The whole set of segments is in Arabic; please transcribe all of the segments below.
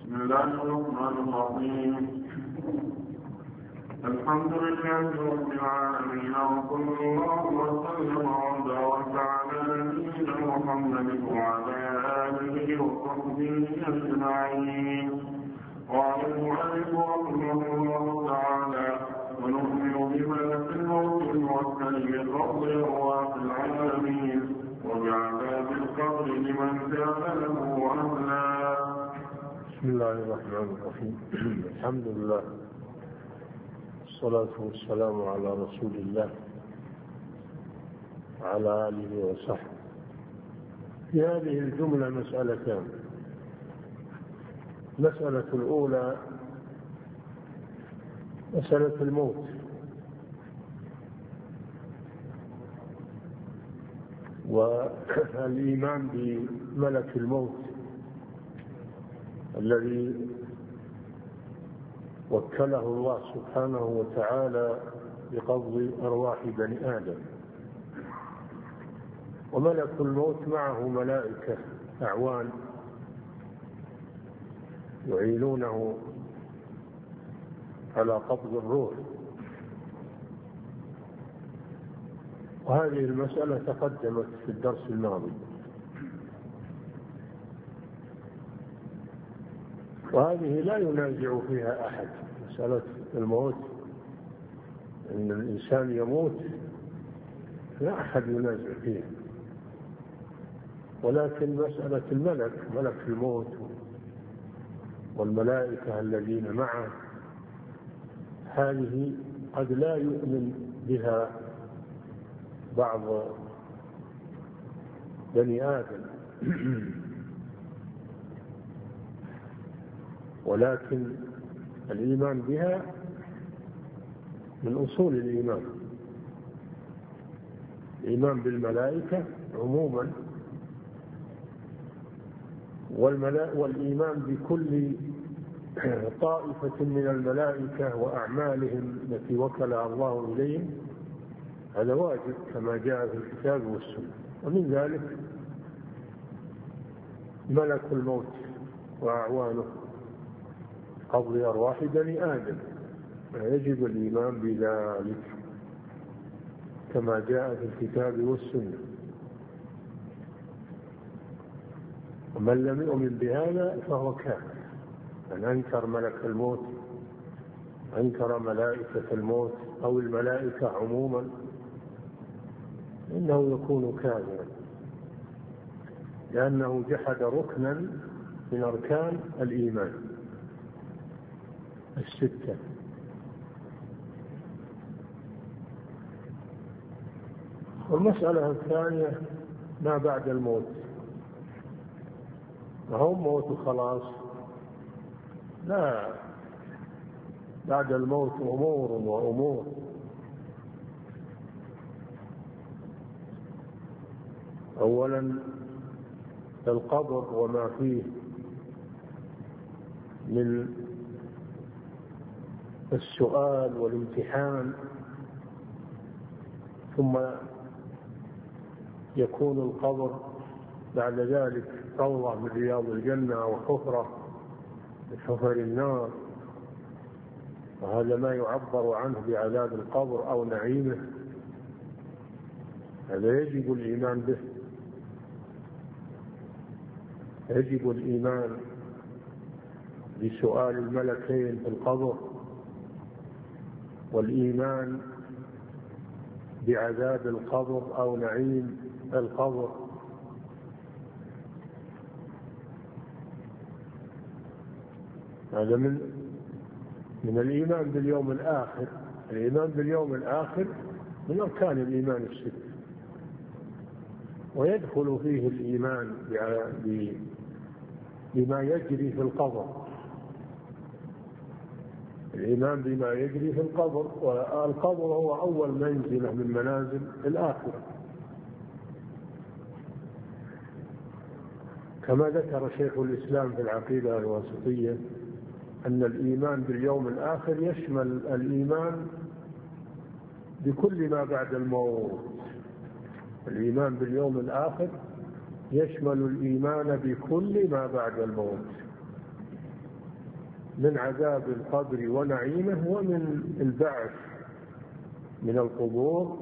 بسم الله الرحمن الرحيم. الحمد لله رب العالمين، وصلى الله وسلم وبارك على نبينا محمد وعلى آله وصحبه أجمعين. قال المؤلف رحمه الله تعالى: ونؤمن بملك الموت الموكل بقبض أرواح العالمين وبعذاب القبر لمن كان له أهلا. بسم الله الرحمن الرحيم. الحمد لله والصلاة والسلام على رسول الله وعلى آله وصحبه. في هذه الجملة مسألتان. المسألة الأولى مسألة الموت، والإيمان بملك الموت الذي وكله الله سبحانه وتعالى بقبض أرواح بني آدم. وملك الموت معه ملائكة أعوان يعينونه على قبض الروح. وهذه المسألة تقدمت في الدرس الماضي، وهذه لا ينازع فيها أحد. مسألة الموت، أن الإنسان يموت، لا أحد ينازع فيها. ولكن مسألة الملك، ملك الموت والملائكة الذين معه، هذه قد لا يؤمن بها بعض بني آدم، ولكن الإيمان بها من أصول الإيمان. الإيمان بالملائكة عموما، والإيمان بكل طائفة من الملائكة وأعمالهم التي وكلها الله إليهم، هذا واجب كما جاء في الكتاب والسنة. ومن ذلك ملك الموت وأعوانه قبض أرواح بني آدم، يجب الإيمان بذلك كما جاء في الكتاب والسنة. ومن لم يؤمن بهذا فهو كافر. من أنكر ملك الموت، أنكر ملائكة الموت أو الملائكة عموما، إنه يكون كافرا، لأنه جحد ركنا من أركان الإيمان الستة. والمسألة الثانية ما بعد الموت. وهو موت خلاص، لا، بعد الموت أمور وأمور. أولا القبر وما فيه من السؤال والامتحان، ثم يكون القبر بعد ذلك روضة من رياض الجنة وحفرة من حفر النار، وهذا ما يعبر عنه بعذاب القبر أو نعيمه. هذا يجب الإيمان به. يجب الإيمان بسؤال الملكين في القبر، والإيمان بعذاب القبر أو نعيم القبر. هذا من الإيمان باليوم الآخر. الإيمان باليوم الآخر من أركان الإيمان الست، ويدخل فيه الإيمان بما يجري في القبر. الإيمان بما يجري في القبر، والقبر هو أول منزلة من منازل الآخرة، كما ذكر شيخ الإسلام في العقيدة الواسطية أن الإيمان باليوم الآخر يشمل الإيمان بكل ما بعد الموت. الإيمان باليوم الآخر يشمل الإيمان بكل ما بعد الموت، من عذاب القبر ونعيمه ومن البعث من القبور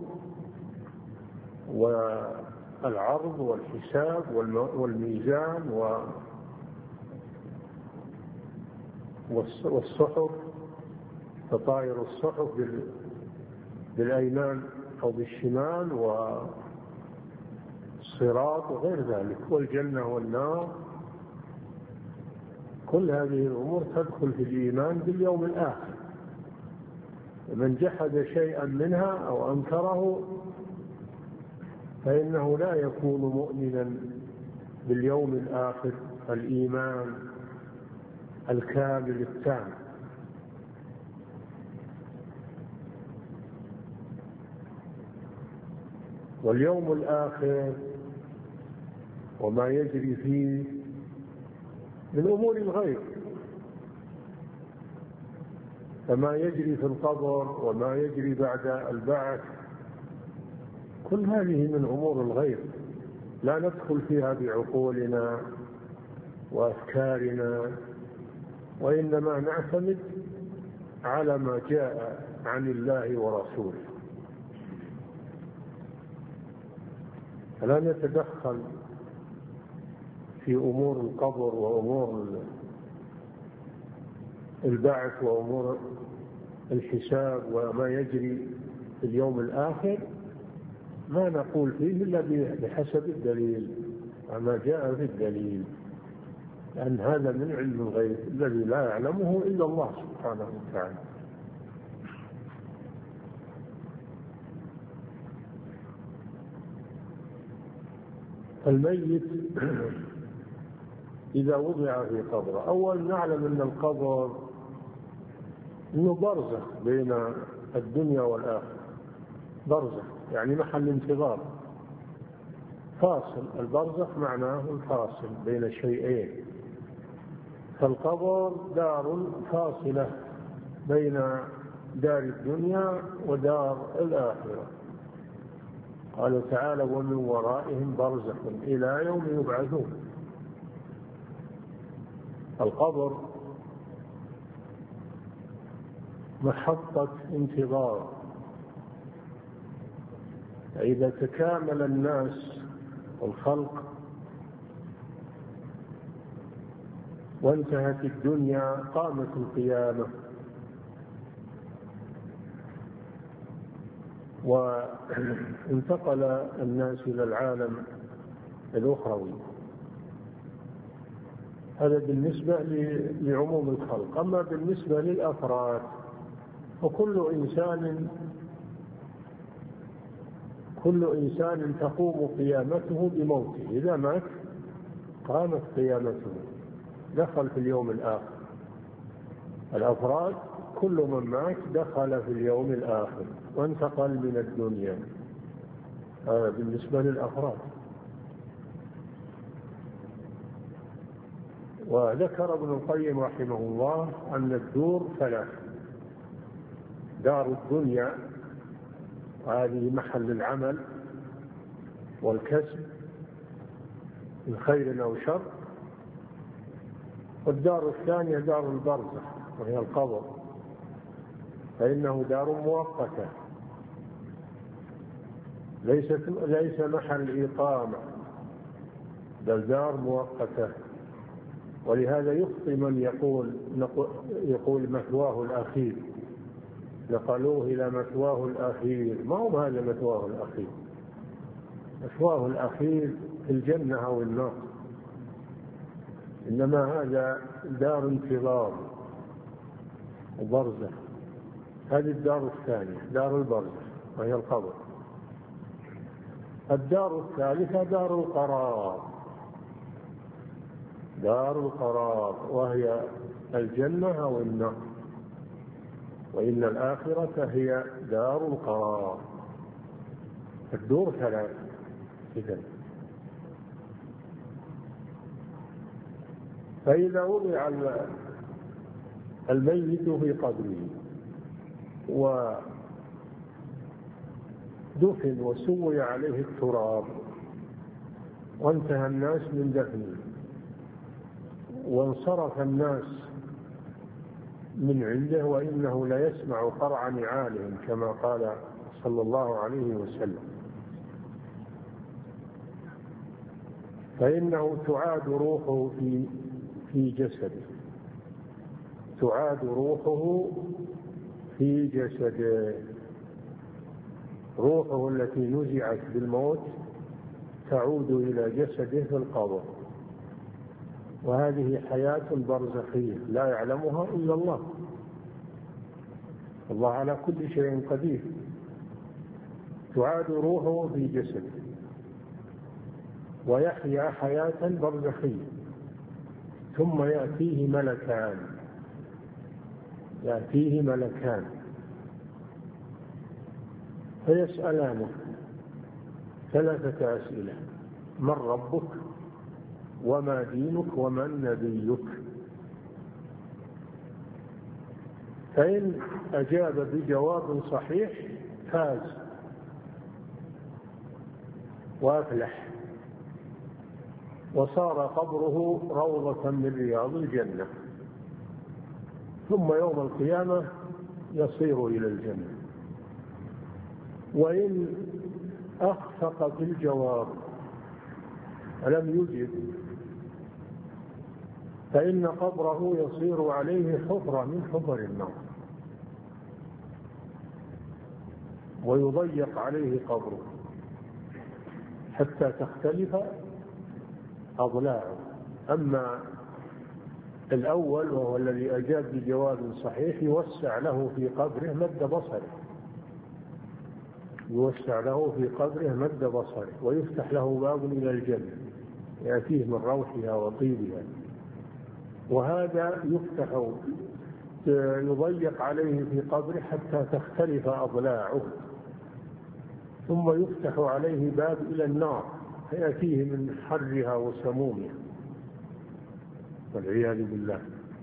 والعرض والحساب والميزان والصحف، تطاير الصحف بالأيمان أو بالشمال، والصراط وغير ذلك، والجنة والنار. كل هذه الأمور تدخل في الإيمان باليوم الآخر. من جحد شيئا منها أو أنكره فإنه لا يكون مؤمنا باليوم الآخر الإيمان الكامل التام. واليوم الآخر وما يجري فيه من أمور الغيب، فما يجري في القبر وما يجري بعد البعث كل هذه من أمور الغيب، لا ندخل فيها بعقولنا وأفكارنا، وإنما نعتمد على ما جاء عن الله ورسوله، فلا نتدخل في أمور القبر وأمور البعث وأمور الحساب وما يجري في اليوم الآخر. ما نقول فيه إلا بحسب الدليل وما جاء في الدليل، لأن هذا من علم الغيب الذي لا يعلمه إلا الله سبحانه وتعالى. الميت إذا وضع في قبره، أولا نعلم أن القبر إنه برزخ بين الدنيا والآخرة، برزخ يعني محل انتظار، فاصل. البرزخ معناه الفاصل بين شيئين، فالقبر دار فاصلة بين دار الدنيا ودار الآخرة. قال تعالى: ومن ورائهم برزخ إلى يوم يبعثون. القبر محطة انتظار، فإذا تكامل الناس والخلق وانتهت الدنيا قامت القيامة، وانتقل الناس إلى العالم الأخروي. هذا بالنسبة لعموم الخلق. أما بالنسبة للأفراد كل إنسان تقوم قيامته بموته، إذا مات قامت قيامته، دخل في اليوم الآخر. الأفراد كل من مات دخل في اليوم الآخر وانتقل من الدنيا. هذا بالنسبة للأفراد. وذكر ابن القيم رحمه الله أن الدور ثلاث: دار الدنيا، هذه محل العمل والكسب من خير أو شر، والدار الثانية دار البرزخ وهي القبر، فإنه دار مؤقتة ليس محل إقامة، بل دار مؤقتة. ولهذا يخطئ من يقول مثواه الأخير، نقلوه إلى مثواه الأخير. ما هو هذا مثواه الأخير؟ مثواه الأخير في الجنة أو النار، إنما هذا دار انتظار وبرزخ. هذه الدار الثانية دار البرزخ وهي القبر. الدار الثالثة دار القرار، دار القرار وهي الجنة أو النار، وإن الآخرة هي دار القرار. الدور ثلاث إذن. فإذا وضع الميت في قبره ودفن وسوي عليه التراب وانتهى الناس من دفنه وانصرف الناس من عنده، وإنه ليسمع قرع نعالهم كما قال صلى الله عليه وسلم. فإنه تعاد روحه في جسده، تعاد روحه في جسده. روحه التي نزعت بالموت تعود إلى جسده في القبر، وهذه حياة برزخية لا يعلمها إلا الله. الله على كل شيء قدير. تعاد روحه في جسده ويحيا حياة برزخية، ثم يأتيه ملكان فيسألانه 3 أسئلة: من ربك، وما دينك، ومن نبيك؟ فإن أجاب بجواب صحيح فاز وأفلح، وصار قبره روضة من رياض الجنة، ثم يوم القيامة يصير إلى الجنة. وإن أخفق في الجواب ولم يجب فإن قبره يصير عليه حفرة من حفر النار، ويضيق عليه قبره حتى تختلف أضلاعه. أما الأول وهو الذي أجاب بجواب صحيح يوسع له في قبره مد بصره، ويفتح له باب إلى الجنة يأتيه من روحها وطيبها. وهذا يضيق عليه في قبره حتى تختلف أضلاعه، ثم يفتح عليه باب إلى النار فيأتيه من حرها وسمومها والعياذ بالله.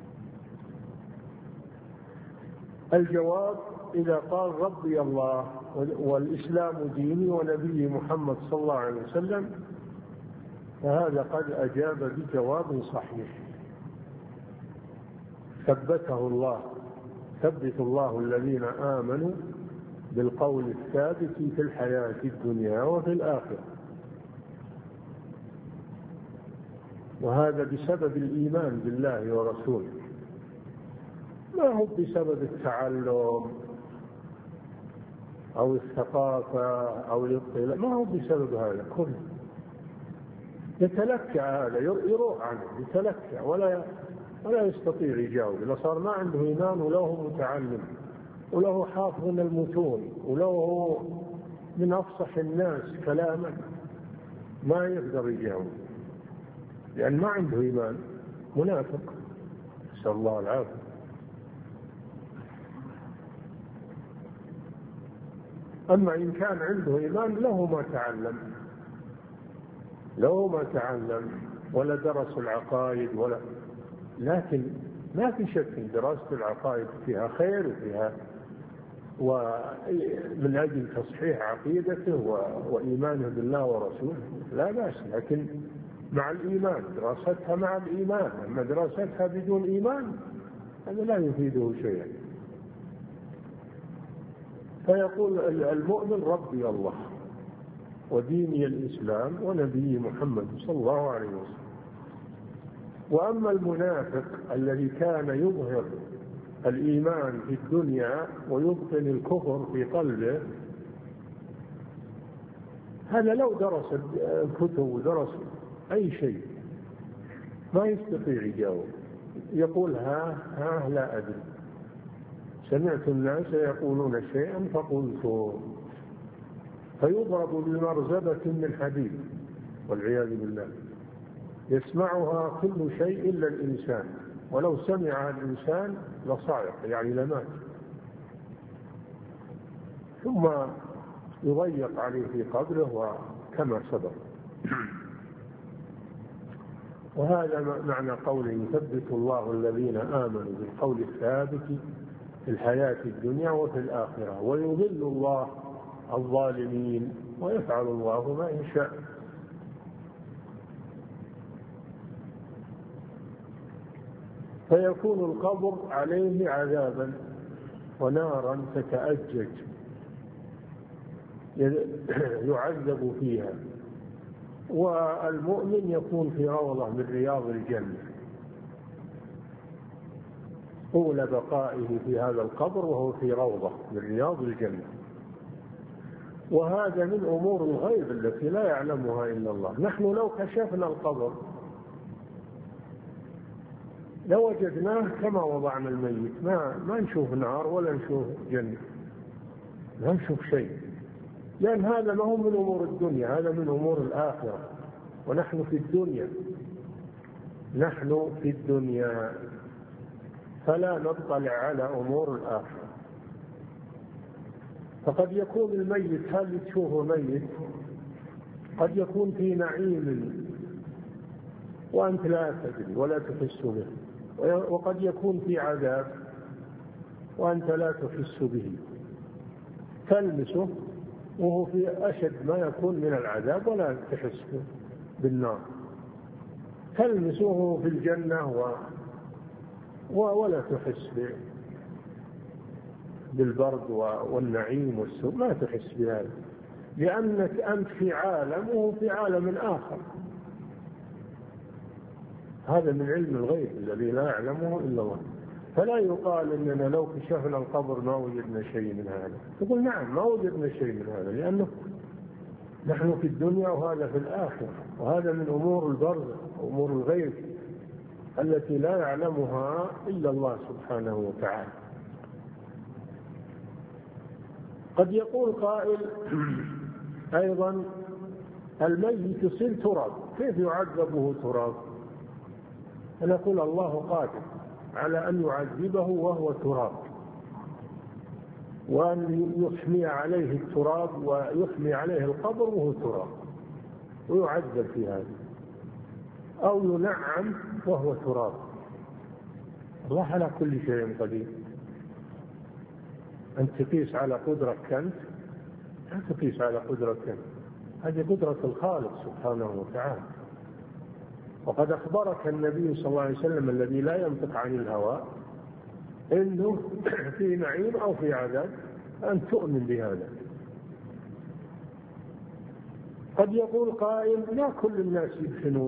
الجواب: إذا قال ربي الله والإسلام ديني ونبي محمد صلى الله عليه وسلم، فهذا قد أجاب بجواب صحيح. ثبت الله الذين آمنوا بالقول الثابت في الحياة الدنيا وفي الآخرة، وهذا بسبب الإيمان بالله ورسوله، ما هو بسبب التعلم أو الثقافة أو الاطلاع، ما هو بسبب هذا كله. يتلكع هذا، يروح عنه، يتلكع ولا يستطيع يجاوب. إذا صار ما عنده إيمان وله متعلم وله حافظ المتون وله من أفصح الناس كلاما، ما يقدر يجاوب، لأن ما عنده إيمان، منافق، نسأل الله العافية. أما إن كان عنده إيمان له ما تعلم ولا درس العقائد لكن ما في شك إن دراسة العقائد فيها خير وفيها ومن أجل تصحيح عقيدته وإيمانه بالله ورسوله لا بأس، لكن مع الإيمان، دراستها مع الإيمان. أما دراستها بدون إيمان هذا لا يفيده شيئا. فيقول المؤمن ربي الله وديني الإسلام ونبي محمد صلى الله عليه وسلم. وأما المنافق الذي كان يظهر الإيمان في الدنيا ويبطن الكفر في قلبه، هذا لو درس الكتب ودرس أي شيء ما يستطيع يجاوب، يقول ها لا أدري، سمعت الناس يقولون شيئا فقلت، فيضرب بمرزبة من حديد والعياذ بالله، يسمعها كل شيء إلا الإنسان، ولو سمعها الإنسان لصعق يعني لمات، ثم يضيق عليه في قبره وكما سبق. وهذا معنى قوله يثبت الله الذين آمنوا بالقول الثابت في الحياة الدنيا وفي الآخرة ويضل الله الظالمين ويفعل الله ما يشاء. فيكون القبر عليه عذابا ونارا تتأجج يعذب فيها، والمؤمن يكون في روضة من رياض الجنة طول بقائه في هذا القبر وهو في روضة من رياض الجنة. وهذا من أمور الغيب التي لا يعلمها إلا الله. نحن لو كشفنا القبر لوجدناه كما وضعنا الميت، ما نشوف نار ولا نشوف جنة، لا نشوف شيء، لأن هذا ما هو من أمور الدنيا، هذا من أمور الآخرة، ونحن في الدنيا، نحن في الدنيا، فلا نطلع على أمور الآخرة. فقد يكون الميت، هل تشوفه ميت، قد يكون في نعيم وأنت لا تدري ولا تحس به، وقد يكون في عذاب وأنت لا تحس به، تلمسه وهو في أشد ما يكون من العذاب ولا تحس بالنار، تلمسه في الجنة ولا تحس بالبرد والنعيم والسرور، ما تحس بهذا، لأنك أنت في عالم وهو في عالم آخر. هذا من علم الغيب الذي لا يعلمه إلا الله. فلا يقال إننا لو كشفنا القبر ما وجدنا شيء من هذا، تقول نعم ما وجدنا شيء من هذا، لأنه نحن في الدنيا وهذا في الآخرة، وهذا من أمور البرزخ وأمور الغيب التي لا يعلمها إلا الله سبحانه وتعالى. قد يقول قائل أيضا الميت يصير تراب، كيف يعذبه تراب؟ نقول الله قادر على أن يعذبه وهو تراب، وأن يحمي عليه التراب ويحمي عليه القبر وهو تراب ويعذب في هذا، أو ينعم وهو تراب. الله على كل شيء قدير. أن تقيس على قدرتك أنت، لا تقيس على قدرتك أنت، هذه قدرة الخالق سبحانه وتعالى. وقد أخبرك النبي صلى الله عليه وسلم الذي لا ينطق عن الهوى إنه في نعيم أو في عذاب، أن تؤمن بهذا. قد يقول قائل لا كل الناس يدفنون،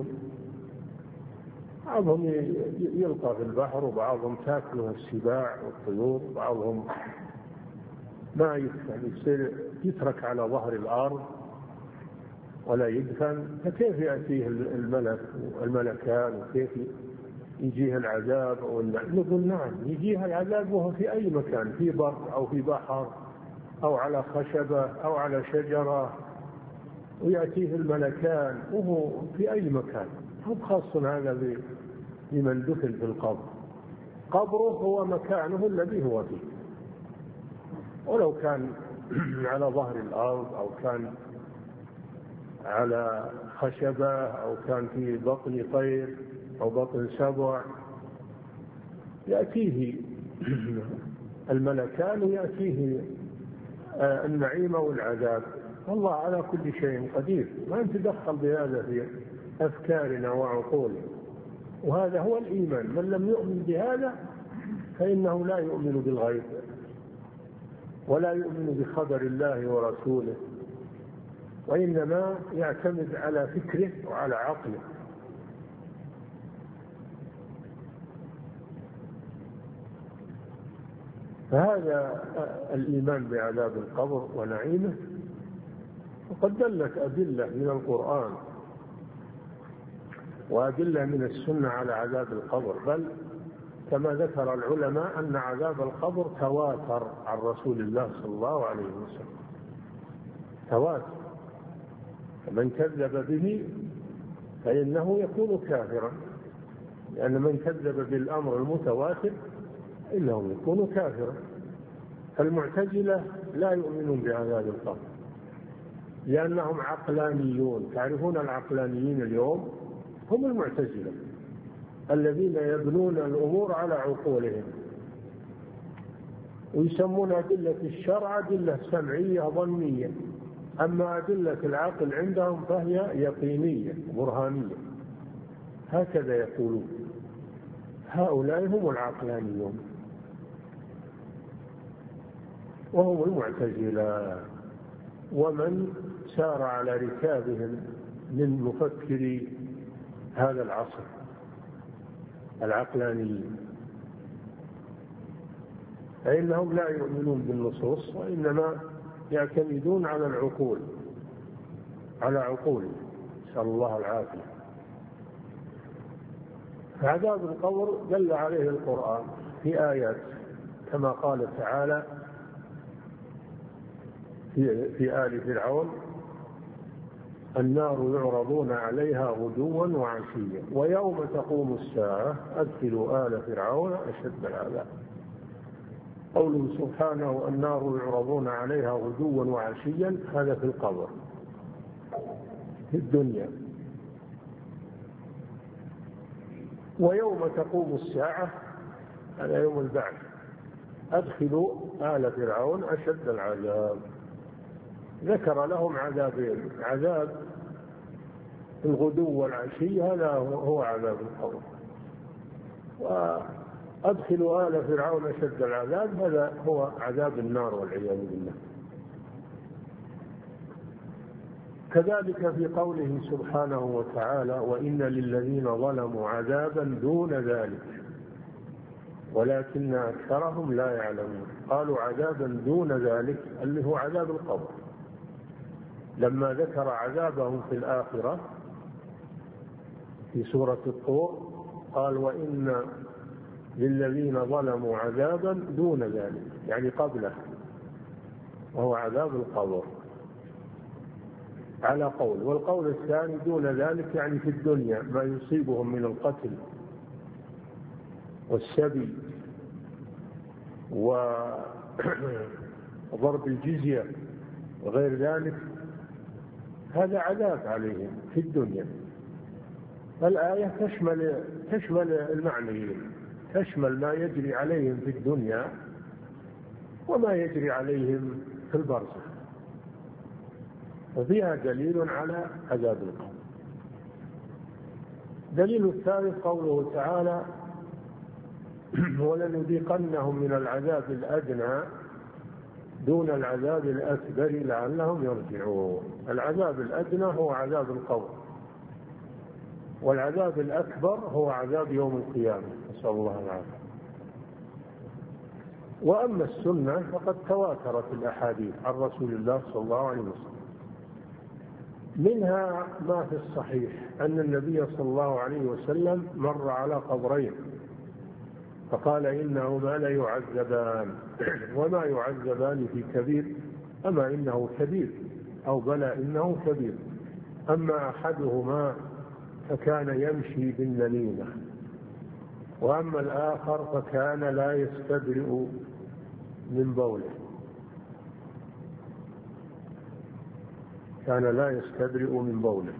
بعضهم يلقى في البحر، وبعضهم تاكله السباع والطيور، وبعضهم ما يدفن، يصير يترك على ظهر الأرض ولا يدفن، فكيف يأتيه الملكان وكيف يجيه العذاب؟ نقول نعم يجيه العذاب وهو في أي مكان، في بر أو في بحر أو على خشبة أو على شجرة، ويأتيه الملكان وهو في أي مكان. هو خاص هذا بمن دفن في القبر، قبره هو مكانه الذي هو فيه، ولو كان على ظهر الأرض أو كان على خشبة أو كان في بطن طير أو بطن سبع، يأتيه الملكان ويأتيه النعيم والعذاب. والله على كل شيء قدير، ما نتدخل بهذا في أفكارنا وعقولنا، وهذا هو الإيمان. من لم يؤمن بهذا فإنه لا يؤمن بالغيب ولا يؤمن بخبر الله ورسوله، وإنما يعتمد على فكره وعلى عقله. فهذا الإيمان بعذاب القبر ونعيمه. وقد دلت أدلة من القرآن وأدلة من السنة على عذاب القبر، بل كما ذكر العلماء أن عذاب القبر تواتر عن رسول الله صلى الله عليه وسلم، تواتر، فمن كذب به فإنه يكون كافرا، لأن من كذب بالأمر المتواتر إنه يكون كافرا. فالمعتزلة لا يؤمنون بعذاب القبر لأنهم عقلانيون. تعرفون العقلانيين اليوم هم المعتزلة الذين يبنون الأمور على عقولهم، ويسمون أدلة الشرع أدلة سمعية ظنية، أما أدلة العقل عندهم فهي يقينية برهانية، هكذا يقولون. هؤلاء هم العقلانيون وهم المعتزلة ومن سار على ركابهم من مفكري هذا العصر العقلانيين، فإنهم لا يؤمنون بالنصوص وإنما يعتمدون على العقول، على عقول، نسأل الله العافية. عذاب القبر دل عليه القرآن في آيات كما قال تعالى في آل فرعون: النار يعرضون عليها غدوا وعشيا ويوم تقوم الساعة أدخلوا آل فرعون أشد العذاب. قوله سبحانه: النار يعرضون عليها غدوا وعشيا، هذا في القبر في الدنيا. ويوم تقوم الساعة، هذا يوم البعث، أدخلوا آل فرعون أشد العذاب. ذكر لهم عذابين: عذاب الغدو والعشي، هذا هو عذاب القبر، وأدخلوا آل فرعون أشد العذاب، هذا هو عذاب النار والعياذ بالله. كذلك في قوله سبحانه وتعالى: وإن للذين ظلموا عذابا دون ذلك ولكن أكثرهم لا يعلمون. قالوا عذابا دون ذلك اللي هو عذاب القبر، لما ذكر عذابهم في الآخرة في سورة الطور قال: وإن للذين ظلموا عذابا دون ذلك، يعني قبله، وهو عذاب القبر على قول. والقول الثاني دون ذلك يعني في الدنيا ما يصيبهم من القتل والسبي وضرب الجزية وغير ذلك، هذا عذاب عليهم في الدنيا. الآية تشمل المعنيين، تشمل ما يجري عليهم في الدنيا وما يجري عليهم في البرزخ، وفيها دليل على عذاب القبر. دليل الثالث قوله تعالى: ولنذيقنهم من العذاب الأدنى دون العذاب الأكبر لعلهم يرجعون. العذاب الأدنى هو عذاب القبر، والعذاب الأكبر هو عذاب يوم القيامة، نسأل الله العافية. وأما السنة فقد تواترت الأحاديث عن رسول الله صلى الله عليه وسلم، منها ما في الصحيح أن النبي صلى الله عليه وسلم مر على قبرين فقال: إنهما لا يعذبان وما يعذبان في كبير، أما إنه كبير، أو بلى إنه كبير. أما أحدهما فكان يمشي بالنميمة، وأما الآخر فكان لا يستبرئ من بوله، كان لا يستبرئ من بوله.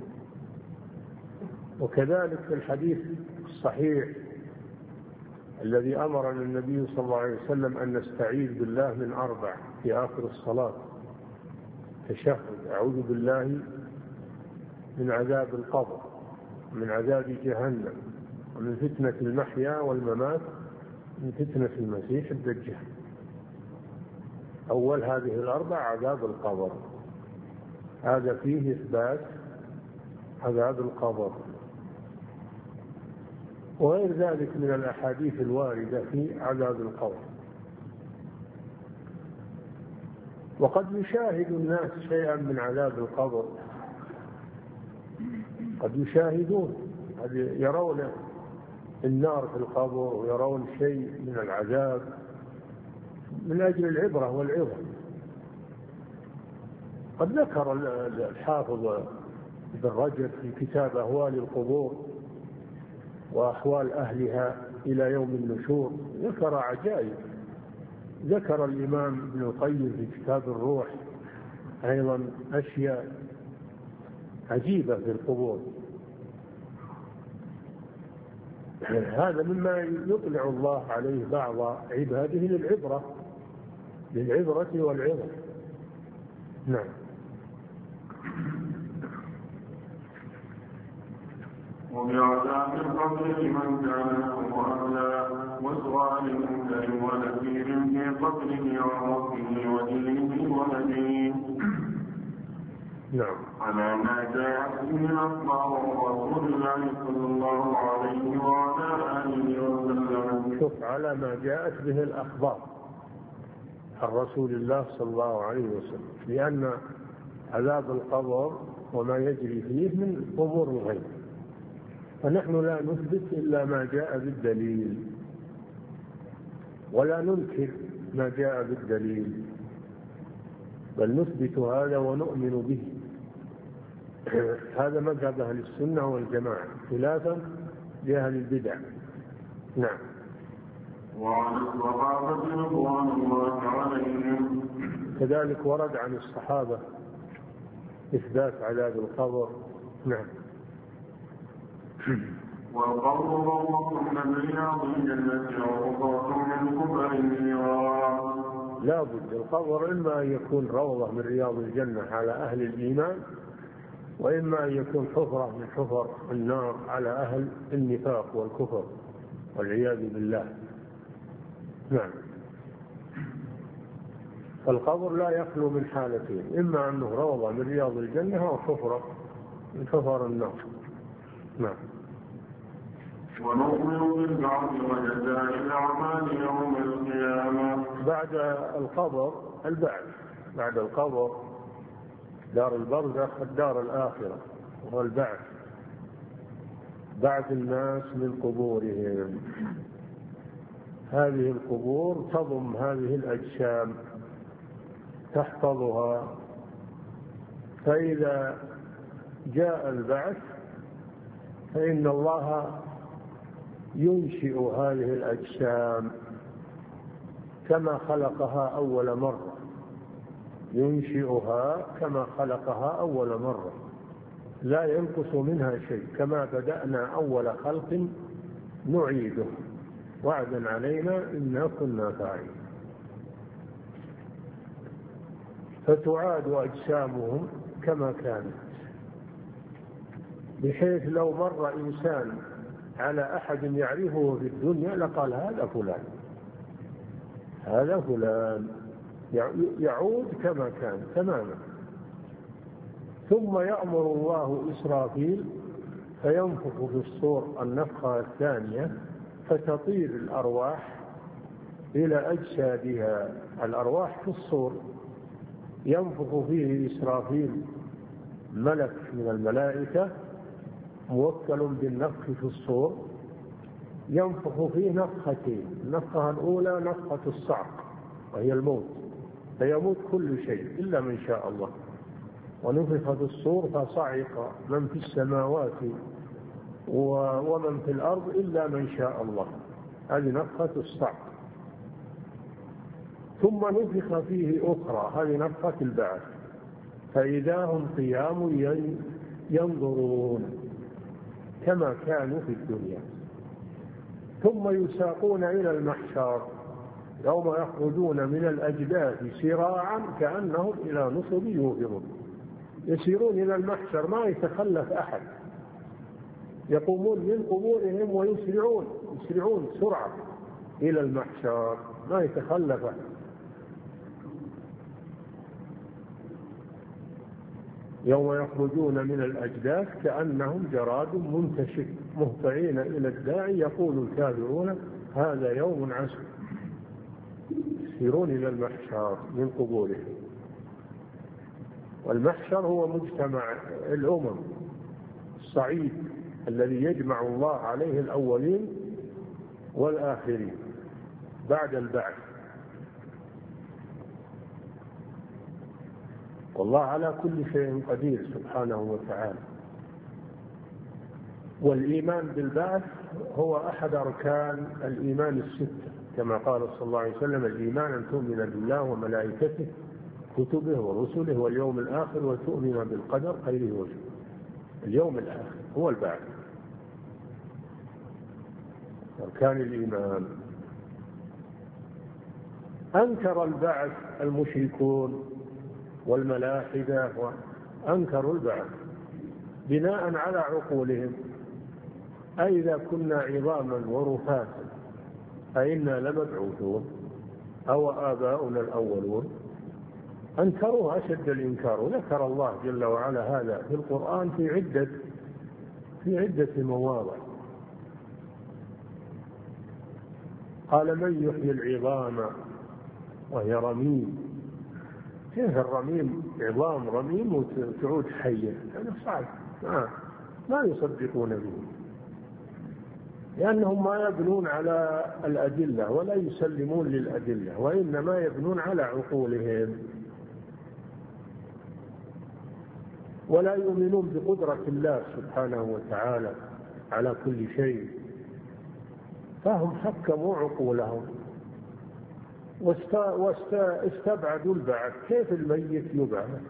وكذلك في الحديث الصحيح الذي أمرنا النبي صلى الله عليه وسلم أن نستعيذ بالله من 4 في آخر الصلاة: تشهد، أعوذ بالله من عذاب القبر، من عذاب جهنم، ومن فتنة المحيا والممات، من فتنة المسيح الدجال. أول هذه 4 عذاب القبر، هذا فيه إثبات عذاب القبر. وغير ذلك من الأحاديث الواردة في عذاب القبر. وقد يشاهد الناس شيئا من عذاب القبر، قد يشاهدون، قد يرون النار في القبر ويرون شيء من العذاب من أجل العبرة والعظة. قد ذكر الحافظ ابن رجب في كتاب أهوال القبور وأحوال أهلها إلى يوم النشور، ذكر عجائب. ذكر الإمام ابن القيم في كتاب الروح أيضا أشياء عجيبة في القبور. هذا مما يطلع الله عليه بعض عباده للعبرة والعظة. نعم. بعذاب القبر لمن كان له أهلا وسؤال منكر ونكير في قبره عن ربه ودينه ونبيه. نعم. على ما جاءت من أخبار رسول الله صلى الله عليه وعلى آله وسلم. شوف، على ما جاءت به الأخبار عن رسول الله صلى الله عليه وسلم، لأن عذاب القبر وما يجري فيه من أمور الغيب، فنحن لا نثبت إلا ما جاء بالدليل ولا ننكر ما جاء بالدليل، بل نثبت هذا ونؤمن به. هذا مذهب أهل السنة والجماعة خلافا لأهل البدع. نعم. وعن الصحابة رضوان الله عليهم كذلك ورد عن الصحابة إثبات عذاب القبر. نعم. والقبر روضة من رياض الجنة وروضة من كبر النيران. لا بد القبر إما أن يكون روضة من رياض الجنة على أهل الإيمان، وإما أن يكون حفرة من حفر النار على أهل النفاق والكفر والعياذ بالله. نعم. فالقبر لا يخلو من حالتين، إما أنه روضة من رياض الجنة أو حفرة من حفر النار. نعم. ونؤمن بالبعث وجزاء الأعمال يوم القيامة. بعد القبر البعث، بعد القبر دار البرزخ الدار الآخرة وهو البعث، بعث الناس من قبورهم. هذه القبور تضم هذه الأجسام تحفظها، فإذا جاء البعث فإن الله ينشئ هذه الأجسام كما خلقها أول مرة، ينشئها كما خلقها أول مرة، لا ينقص منها شيء، كما بدأنا أول خلق نعيده وعدا علينا إنا كنا فاعلين. فتعاد أجسامهم كما كانت، بحيث لو مر إنسان على أحد يعرفه في الدنيا لقال هذا فلان، هذا فلان، يعود كما كان تماما. ثم يأمر الله إسرافيل فينفخ في الصور النفخة الثانية فتطير الأرواح إلى أجسادها. الأرواح في الصور ينفخ فيه إسرافيل ملك من الملائكة موكل بالنفخ في الصور، ينفخ فيه نفختين، النفخة الأولى نفخة الصعق وهي الموت، فيموت كل شيء إلا من شاء الله، ونفخ في الصور فصعق من في السماوات ومن في الأرض إلا من شاء الله، هذه نفخة الصعق. ثم نفخ فيه أخرى، هذه نفخة البعث، فإذا هم قيام ينظرون كما كانوا في الدنيا. ثم يساقون إلى المحشر يوم يخرجون من الأجداث سراعا كأنهم إلى نصب يوفرون. يسيرون إلى المحشر ما يتخلف أحد، يقومون من قبورهم ويسرعون سرعة إلى المحشر ما يتخلف أحد. يوم يخرجون من الأجداث كأنهم جراد منتشر مهطعين إلى الداعي يقول الكافرون هذا يوم عسر. يسيرون إلى المحشر من قبورهم. والمحشر هو مجتمع الأمم، الصعيد الذي يجمع الله عليه الأولين والآخرين بعد البعث. والله على كل شيء قدير سبحانه وتعالى. والإيمان بالبعث هو أحد أركان الإيمان الستة، كما قال صلى الله عليه وسلم الإيمان أن تؤمن بالله وملائكته كتبه ورسله واليوم الآخر وتؤمن بالقدر خيره وشره. اليوم الآخر هو البعث، أركان الإيمان. أنكر البعث المشركون والملاحدة، وأنكروا البعث بناء على عقولهم، أإذا كنا عظاما ورفاتا أئنا لمبعوثون أو آباؤنا الأولون. أنكروه أشد الإنكار. وذكر الله جل وعلا هذا في القرآن في عدة مواضع. قال من يحيي العظام وهي رميم. كيف الرميم؟ عظام رميم وتعود حية؟ هذا صعب، ما يصدقون به، لأنهم ما يبنون على الأدلة ولا يسلمون للأدلة، وإنما يبنون على عقولهم، ولا يؤمنون بقدرة الله سبحانه وتعالى على كل شيء. فهم حكموا عقولهم واستبعدوا البعث. كيف الميت يبعث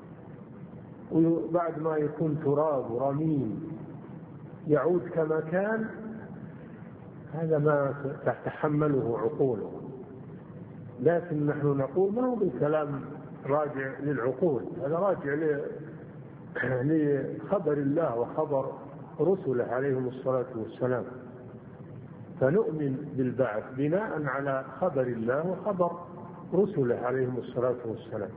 وبعد ما يكون تراب ورميم يعود كما كان؟ هذا ما تتحمله عقوله. لكن نحن نقول ما هو بالكلام راجع للعقول، هذا راجع لخبر الله وخبر رسله عليهم الصلاة والسلام. فنؤمن بالبعث بناء على خبر الله وخبر رسله عليهم الصلاة والسلام.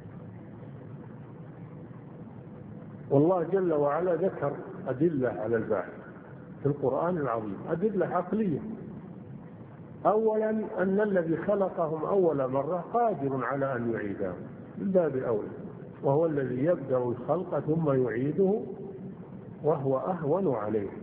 والله جل وعلا ذكر أدلة على البعث في القرآن العظيم، أدلة عقلية. أولا أن الذي خلقهم أول مرة قادر على أن يعيدهم من باب أولى، وهو الذي يبدأ الخلق ثم يعيده وهو أهون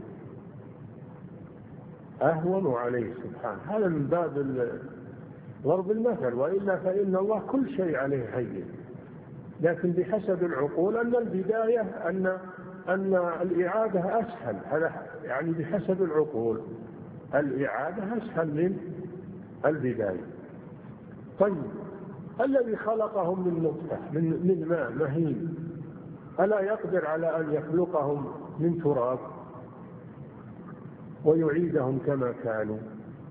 عليه سبحانه. هذا من باب ضرب المثل، وإلا فإن الله كل شيء عليه هين. لكن بحسب العقول أن البداية أن الإعادة أسهل، هذا يعني بحسب العقول الإعادة أسهل من البداية. طيب الذي خلقهم من نطفة من ماء مهين ألا يقدر على أن يخلقهم من تراب ويعيدهم كما كانوا؟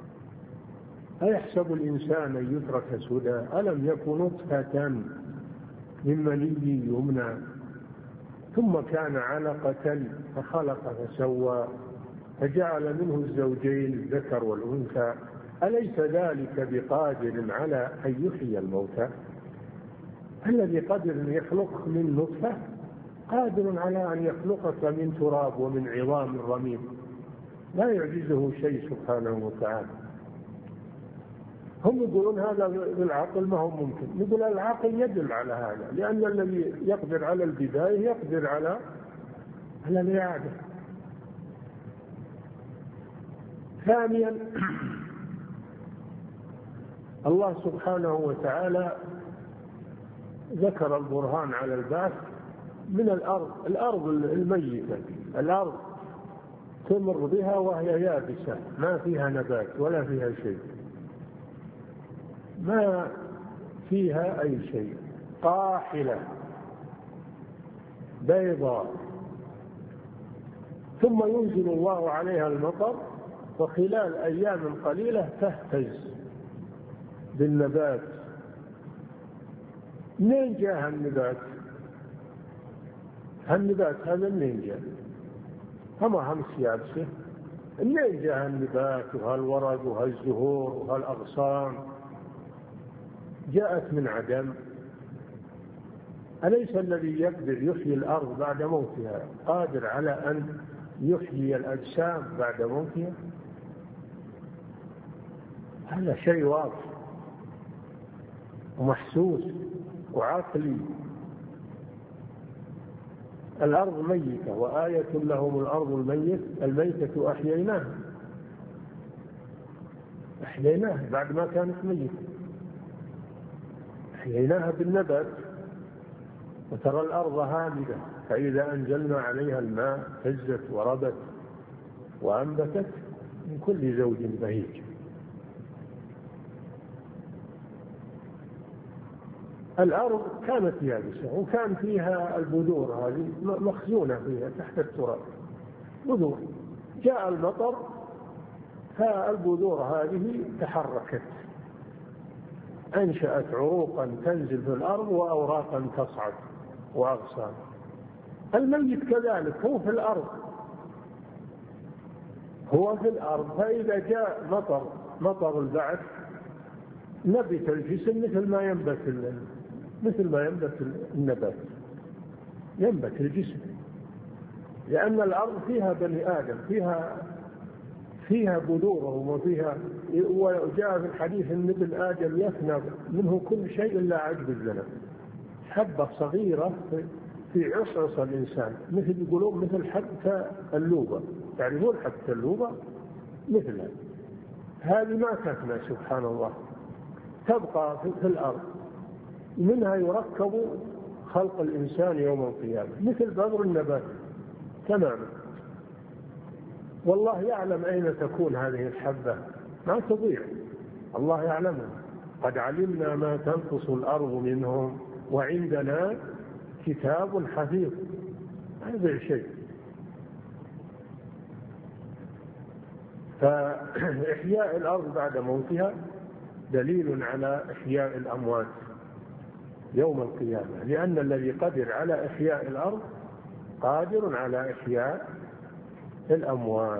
أيحسب الإنسان أن يترك سدى؟ ألم يكن نطفة من مني يمنى ثم كان علقة فخلق فسوى فجعل منه الزوجين الذكر والأنثى أليس ذلك بقادر على أن يحيي الموتى؟ الذي قادر أن يخلق من نطفة قادر على أن يخلقك من تراب ومن عظام رميم، لا يعجزه شيء سبحانه وتعالى. هم يقولون هذا بالعقل ما هو ممكن. نقول العقل يدل على هذا، لأن الذي يقدر على البداية يقدر على الإعادة. ثانيا الله سبحانه وتعالى ذكر البرهان على البعث من الأرض الميتة. الأرض تمر بها وهي يابسة ما فيها نبات ولا فيها شيء، ما فيها أي شيء، قاحلة بيضاء، ثم ينزل الله عليها المطر وخلال أيام قليلة تهتز بالنبات. منين جاء النبات؟ النبات هذا منين جاء؟ هما همس يابسة. منين جاء النبات وهالورق وهالزهور وهالأغصان؟ جاءت من عدم. أليس الذي يقدر يحيي الأرض بعد موتها قادر على أن يحيي الأجسام بعد موتها؟ هذا شيء واضح ومحسوس وعقلي. الأرض ميتة وآية لهم الأرض الميتة أحييناها بعد ما كانت ميتة، أحييناها بالنبات. وترى الأرض هامدة فإذا أنزلنا عليها الماء اهتزت وربت وأنبتت من كل زوج بهيج. الأرض كانت يابسة وكان فيها البذور هذه مخزونة فيها تحت التراب، بذور. جاء المطر فالبذور هذه تحركت، أنشأت عروقا تنزل في الأرض وأوراقا تصعد وأغصان. الميت كذلك هو في الأرض هو في الأرض، فإذا جاء مطر البعث نبت الجسم مثل ما ينبت النبات، ينبت الجسم، لأن الأرض فيها بني آدم، فيها بذورهم وجاء في الحديث أن ابن آدم يفنى منه كل شيء إلا عجب الذنب، حبة صغيرة في عصعص الإنسان، يقولون مثل حبة اللوبة، تعرفون حبة اللوبة مثلها، هذه ما تفنى سبحان الله، تبقى في الأرض، منها يركب خلق الإنسان يوم القيامة مثل بذر النبات تماما. والله يعلم أين تكون هذه الحبة، ما تضيع، الله يعلمها، قد علمنا ما تنقص الأرض منهم وعندنا كتاب حفيظ، ما يضيع شيء. فإحياء الأرض بعد موتها دليل على إحياء الأموات يوم القيامة، لأن الذي قدر على إحياء الأرض قادر على إحياء الأموات.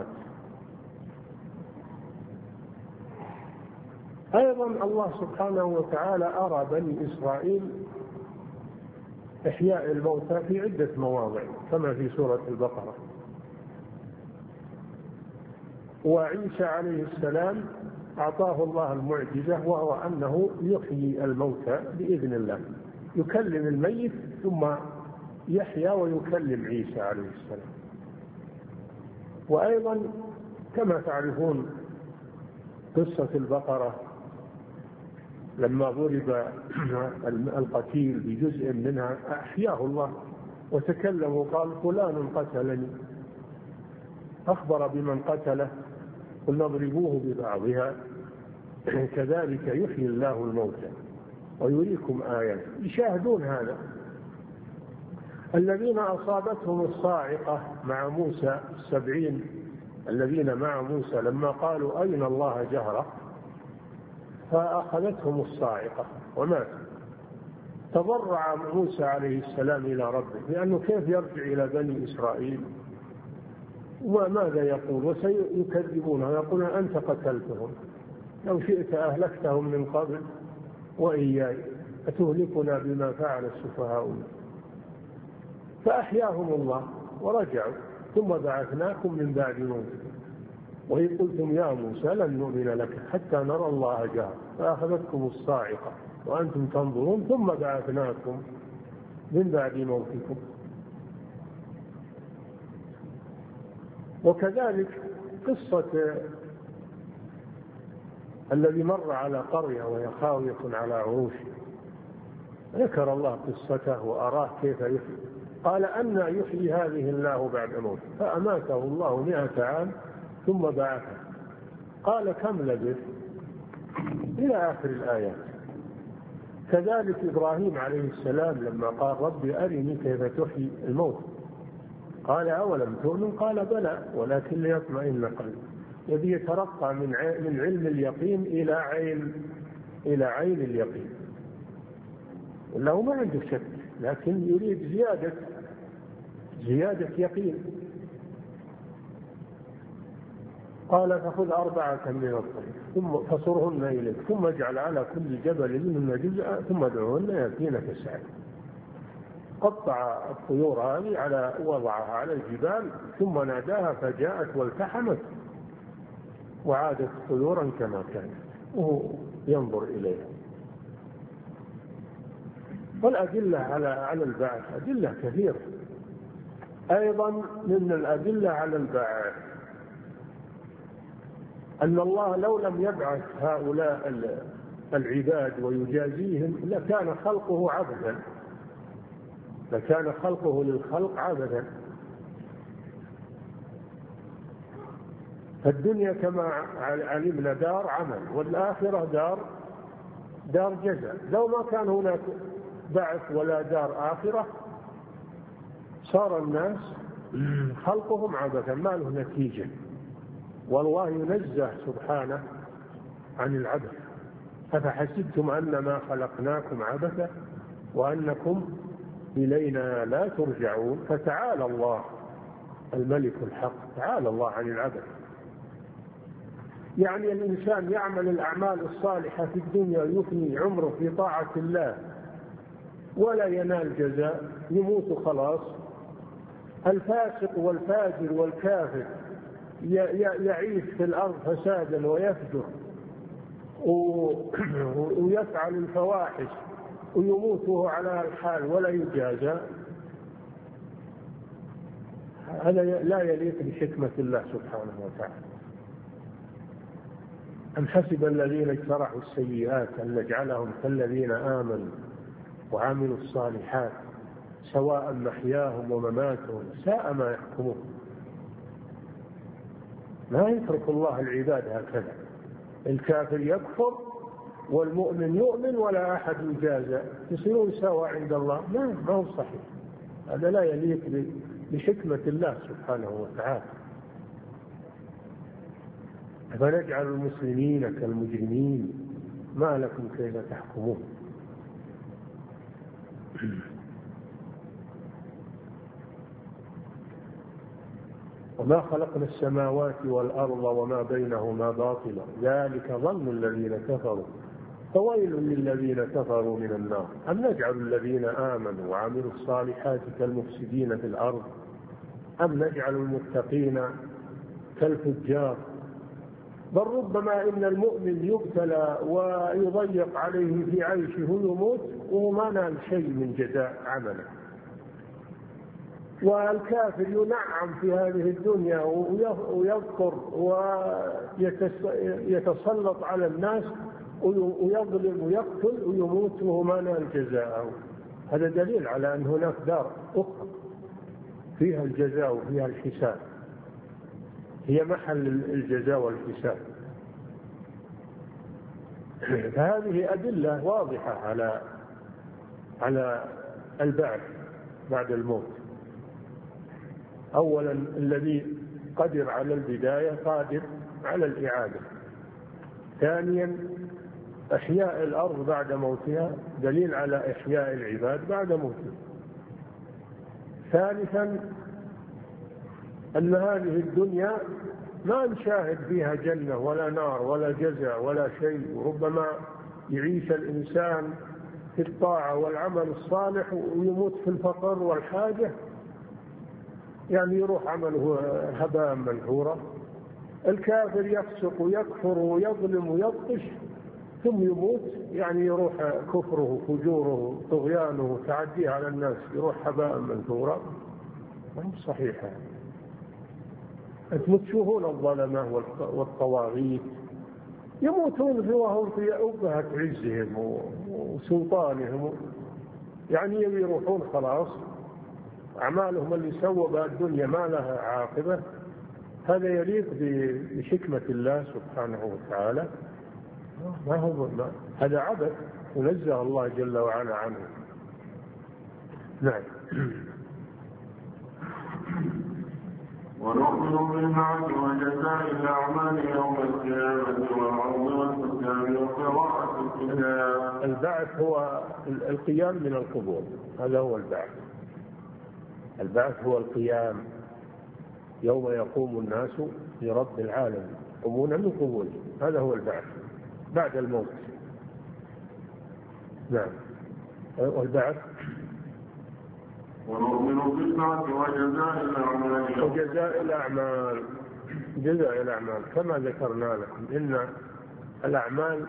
أيضا الله سبحانه وتعالى أرى بني إسرائيل إحياء الموتى في عدة مواضع كما في سورة البقرة. وعيسى عليه السلام أعطاه الله المعجزة، وهو أنه يحيي الموتى بإذن الله، يكلم الميت ثم يحيى ويكلم عيسى عليه السلام. وأيضا كما تعرفون قصة البقرة لما ضرب القتيل بجزء منها أحياه الله وتكلم وقال فلان قتلني، أخبر بمن قتله، قلنا اضربوه ببعضها كذلك يحيي الله الموتى ويريكم آيات، يشاهدون هذا. الذين أصابتهم الصاعقة مع موسى 70 الذين مع موسى لما قالوا أين الله جهرة فأخذتهم الصاعقة وماتوا. تضرع موسى عليه السلام إلى ربه، لأنه كيف يرجع إلى بني إسرائيل وماذا يقول، وسيكذبونه يقولون أنت قتلتهم، لو شئت أهلكتهم من قبل وإياي، أتهلكنا بما فعل السفهاء. فأحياهم الله ورجعوا، ثم بعثناكم من بعد موتكم وإذ قلتم يا موسى لن نؤمن لك حتى نرى الله جهرا فأخذتكم الصاعقة وأنتم تنظرون ثم بعثناكم من بعد موتكم. وكذلك قصة الذي مر على قرية وهي خاوية على عروشه، ذكر الله قصته وأراه كيف يحيي، قال أن يحيي هذه الله بعد موته، فأماته الله 100 عام ثم بعثه، قال كم لبثت، إلى آخر الآيات. كذلك إبراهيم عليه السلام لما قال ربي أرني كيف تحيي الموت، قال أولم تؤمن، قال بلى ولكن ليطمئن قلبي، يبي يترقى من علم اليقين إلى عين اليقين، له ما عنده شك لكن يريد زيادة يقين. قال فخذ 4 من الطير ثم فصرهن إليك ثم اجعل على كل جبل منهن جزءا ثم ادعوهن يأتينك سعيا. قطع الطيور هذه وضعها على الجبال ثم ناداها فجاءت والتحمت وعادت طيورا كما كانت وهو ينظر إليها. والأدلة على البعث أدلة كثيرة. أيضا من الأدلة على البعث أن الله لو لم يبعث هؤلاء العباد ويجازيهم لكان خلقه عبثا، لكان خلقه للخلق عبثا. فالدنيا كما علمنا دار عمل والآخرة دار جزاء. لو ما كان هناك بعث ولا دار آخرة صار الناس خلقهم عبثا ما له نتيجة. والله ينزه سبحانه عن العبث. أفحسبتم أنما خلقناكم عبثا وأنكم إلينا لا ترجعون. فتعالى الله الملك الحق، تعالى الله عن العبث. يعني الإنسان يعمل الأعمال الصالحة في الدنيا يفني عمره في طاعة الله ولا ينال جزاء، يموت خلاص. الفاسق والفاجر والكافر يعيش في الأرض فسادا ويفجر ويفعل الفواحش ويموت وهو على الحال ولا يجازى. هذا لا يليق بحكمة الله سبحانه وتعالى. أم حسب الذين اجترحوا السيئات أن نجعلهم كالذين آمنوا وعملوا الصالحات سواء محياهم ومماتهم ساء ما يحكمون. لا يترك الله العباد هكذا، الكافر يكفر والمؤمن يؤمن ولا أحد يجازى، يصيرون سواء عند الله. ما هو صحيح، هذا لا يليق بحكمة الله سبحانه وتعالى. فنجعل المسلمين كالمجرمين ما لكم كيف تحكمون. وما خلقنا السماوات والأرض وما بينهما باطلا ذلك ظن الذين كفروا فويل للذين كفروا من النار. أم نجعل الذين آمنوا وعملوا الصالحات كالمفسدين في الأرض أم نجعل المتقين كالفجار. بل ربما إن المؤمن يبتلى ويضيق عليه في عيشه ويموت وما نال شيء من جزاء عمله، والكافر ينعم في هذه الدنيا ويذكر ويتسلط على الناس ويظلم ويقتل ويموت وهو ما نال جزاءه. هذا دليل على أن هناك دار أخرى فيها الجزاء وفيها الحساب، هي محل الجزاء والحساب. هذه أدلة واضحة على البعث بعد الموت. أولا الذي قدر على البداية قادر على الإعادة. ثانيا إحياء الأرض بعد موتها دليل على إحياء العباد بعد موتها. ثالثا أن هذه الدنيا ما نشاهد فيها جنة ولا نار ولا جزاء ولا شيء، وربما يعيش الإنسان في الطاعة والعمل الصالح ويموت في الفقر والحاجة، يعني يروح عمله هباء منثورا. الكافر يفسق ويكفر ويظلم ويبطش ثم يموت، يعني يروح كفره فجوره طغيانه تعديه على الناس يروح هباء منثورا. ما هو صحيح. أنتم تشوفون الظلمة والطواغيت يموتون وهم في أبهة عزهم وسلطانهم، يعني يروحون خلاص أعمالهم اللي سووا بها الدنيا ما لها عاقبة. هذا يليق بحكمة الله سبحانه وتعالى. هذا عبث ونزه الله جل وعلا عنه. نعم. ونؤمن بالبعث وجزاء الأعمال يوم القيامة والعرض والحساب وقراءة الكتاب. البعث هو القيام من القبور، هذا هو البعث. البعث هو القيام يوم يقوم الناس لرب العالمين يقومون من قبورهم، هذا هو البعث بعد الموت. نعم. والبعث ونؤمن بالبعث وجزاء الأعمال. وجزاء الأعمال، جزاء الأعمال كما ذكرنا لكم إن الأعمال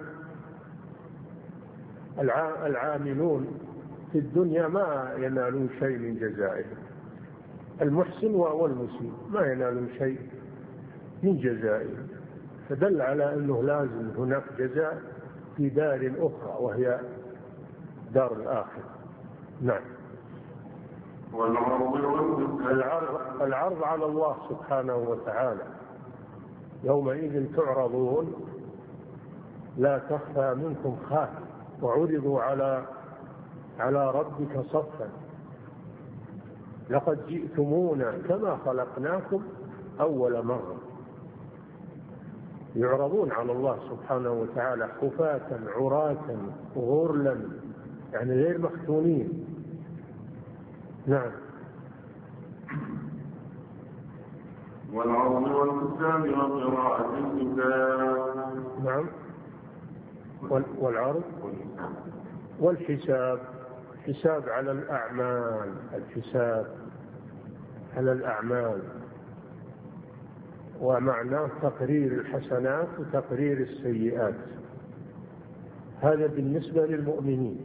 العاملون في الدنيا ما ينالون شيء من جزائهم. المحسن والمسيء ما ينالون شيء من جزائهم، فدل على أنه لازم هناك جزاء في دار أخرى وهي دار الآخرة. نعم. العرض على الله سبحانه وتعالى يومئذ تعرضون لا تخفى منكم خافية وعرضوا على ربك صفا لقد جئتمونا كما خلقناكم أول مرة. يعرضون على الله سبحانه وتعالى خفاة عراة غرلا، يعني غير مختونين. نعم. والعرض والكتاب وقراءة الكتاب. والعرض والحساب. حساب على الأعمال، الحساب على الأعمال، ومعناه تقرير الحسنات وتقرير السيئات. هذا بالنسبة للمؤمنين.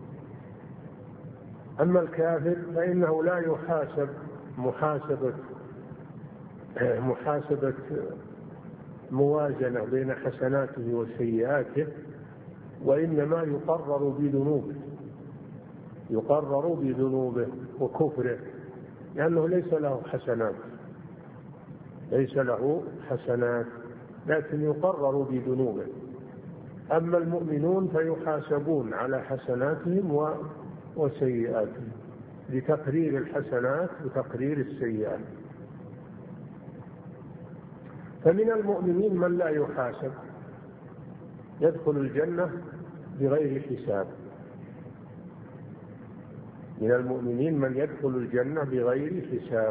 أما الكافر فإنه لا يحاسب محاسبة موازنة بين حسناته وسيئاته، وإنما يقرر بذنوبه وكفره، لأنه ليس له حسنات لكن يقرر بذنوبه. أما المؤمنون فيحاسبون على حسناتهم وسيئاتهم لتقرير الحسنات وتقرير السيئات. فمن المؤمنين من لا يحاسب يدخل الجنة بغير حساب. من المؤمنين من يدخل الجنة بغير حساب.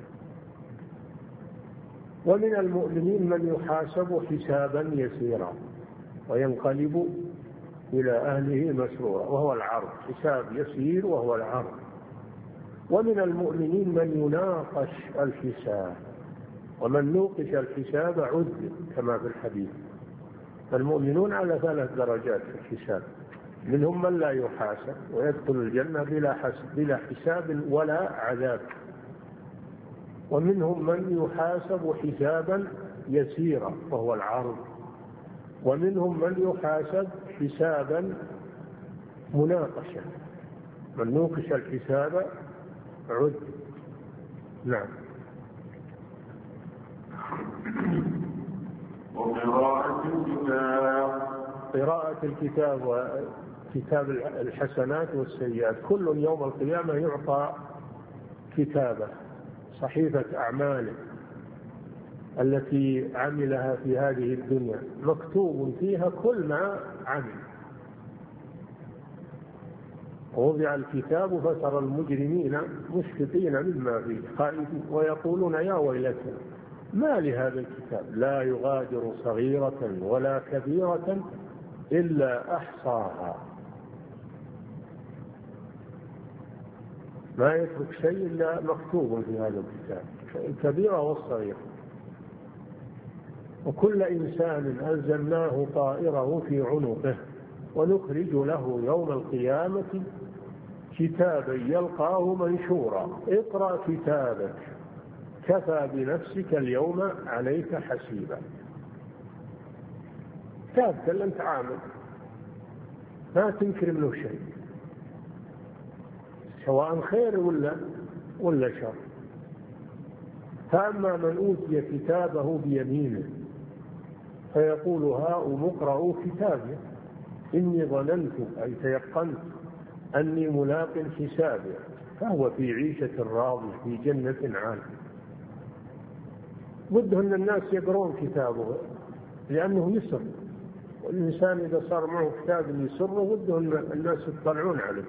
ومن المؤمنين من يحاسب حسابا يسيرا وينقلب إلى أهله مسرورا، وهو العرض، حساب يسير وهو العرض. ومن المؤمنين من يناقش الحساب، ومن نوقش الحساب عذب كما في الحديث. فالمؤمنون على 3 درجات في الحساب. منهم من لا يحاسب ويدخل الجنة بلا حساب ولا عذاب، ومنهم من يحاسب حسابا يسيرا وهو العرض، ومنهم من يحاسب حسابا مناقشة، من نوقش الحساب عد. نعم. قراءة الكتاب وكتاب الحسنات والسيئات. كل يوم القيامة يعطى كتابه، صحيفة أعماله التي عملها في هذه الدنيا، مكتوب فيها كل ما عمل. ووضع الكتاب فترى المجرمين مشفقين مما فيه خائفين ويقولون يا ويلتنا ما لهذا الكتاب لا يغادر صغيرة ولا كبيرة إلا أحصاها. ما يترك شيء إلا مكتوب في هذا الكتاب، الكبيرة والصغيرة. وكل إنسان ألزمناه طائره في عنقه ونخرج له يوم القيامة كتابا يلقاه منشورا اقرأ كتابك كفى بنفسك اليوم عليك حسيبا. كتابك لن تعامل، ما تنكر منه شيء، سواء خير ولا شر. فأما من أوتي كتابه بيمينه فيقول هاؤم اقرءوا كتابي إني ظننت أي تيقنت أني ملاق حسابي فهو في عيشة راضية في جنة عالية. وده أن الناس يقرون كتابه لأنه يسر، والإنسان إذا صار معه كتاب يسره وده أن الناس يطلعون عليه.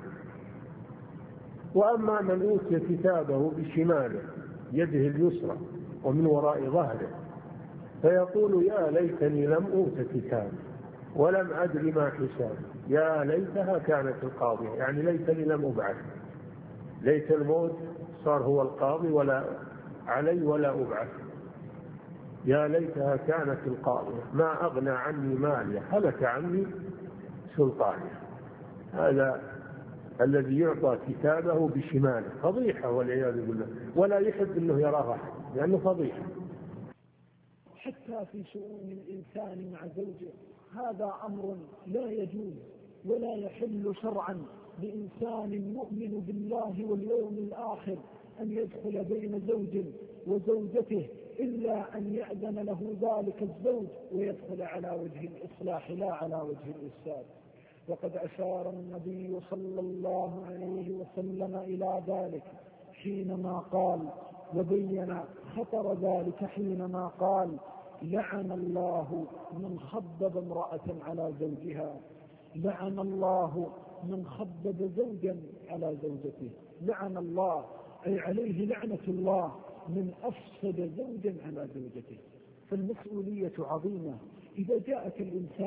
وأما من أوتي كتابه بشماله يده اليسرى ومن وراء ظهره فيقول يا ليتني لم أوت كتابي ولم أدر ما حسابي يا ليتها كانت القاضية، يعني ليتني لم أبعث، ليت الموت صار هو القاضي ولا علي ولا أبعث، يا ليتها كانت القاضية ما أغنى عني مالي هلك عني سلطاني. هذا الذي يعطى كتابه بشماله فضيحة والعياذ بالله، ولا يحب أنه يراه أحد لأنه فضيحة. حتى في شؤون الإنسان مع زوجه هذا أمر لا يجوز ولا يحل شرعا لإنسان مؤمن بالله واليوم الآخر أن يدخل بين زوج وزوجته إلا أن يأذن له ذلك الزوج ويدخل على وجه الإصلاح لا على وجه الإفساد. وقد أشار النبي صلى الله عليه وسلم إلى ذلك حينما قال وبين خطر ذلك حينما قال لعن الله من خبب امرأة على زوجها، لعن الله من خبب زوجا على زوجته، لعن الله أي عليه لعنة الله من أفسد زوجا على زوجته. فالمسؤولية عظيمة. إذا جاءك الإنسان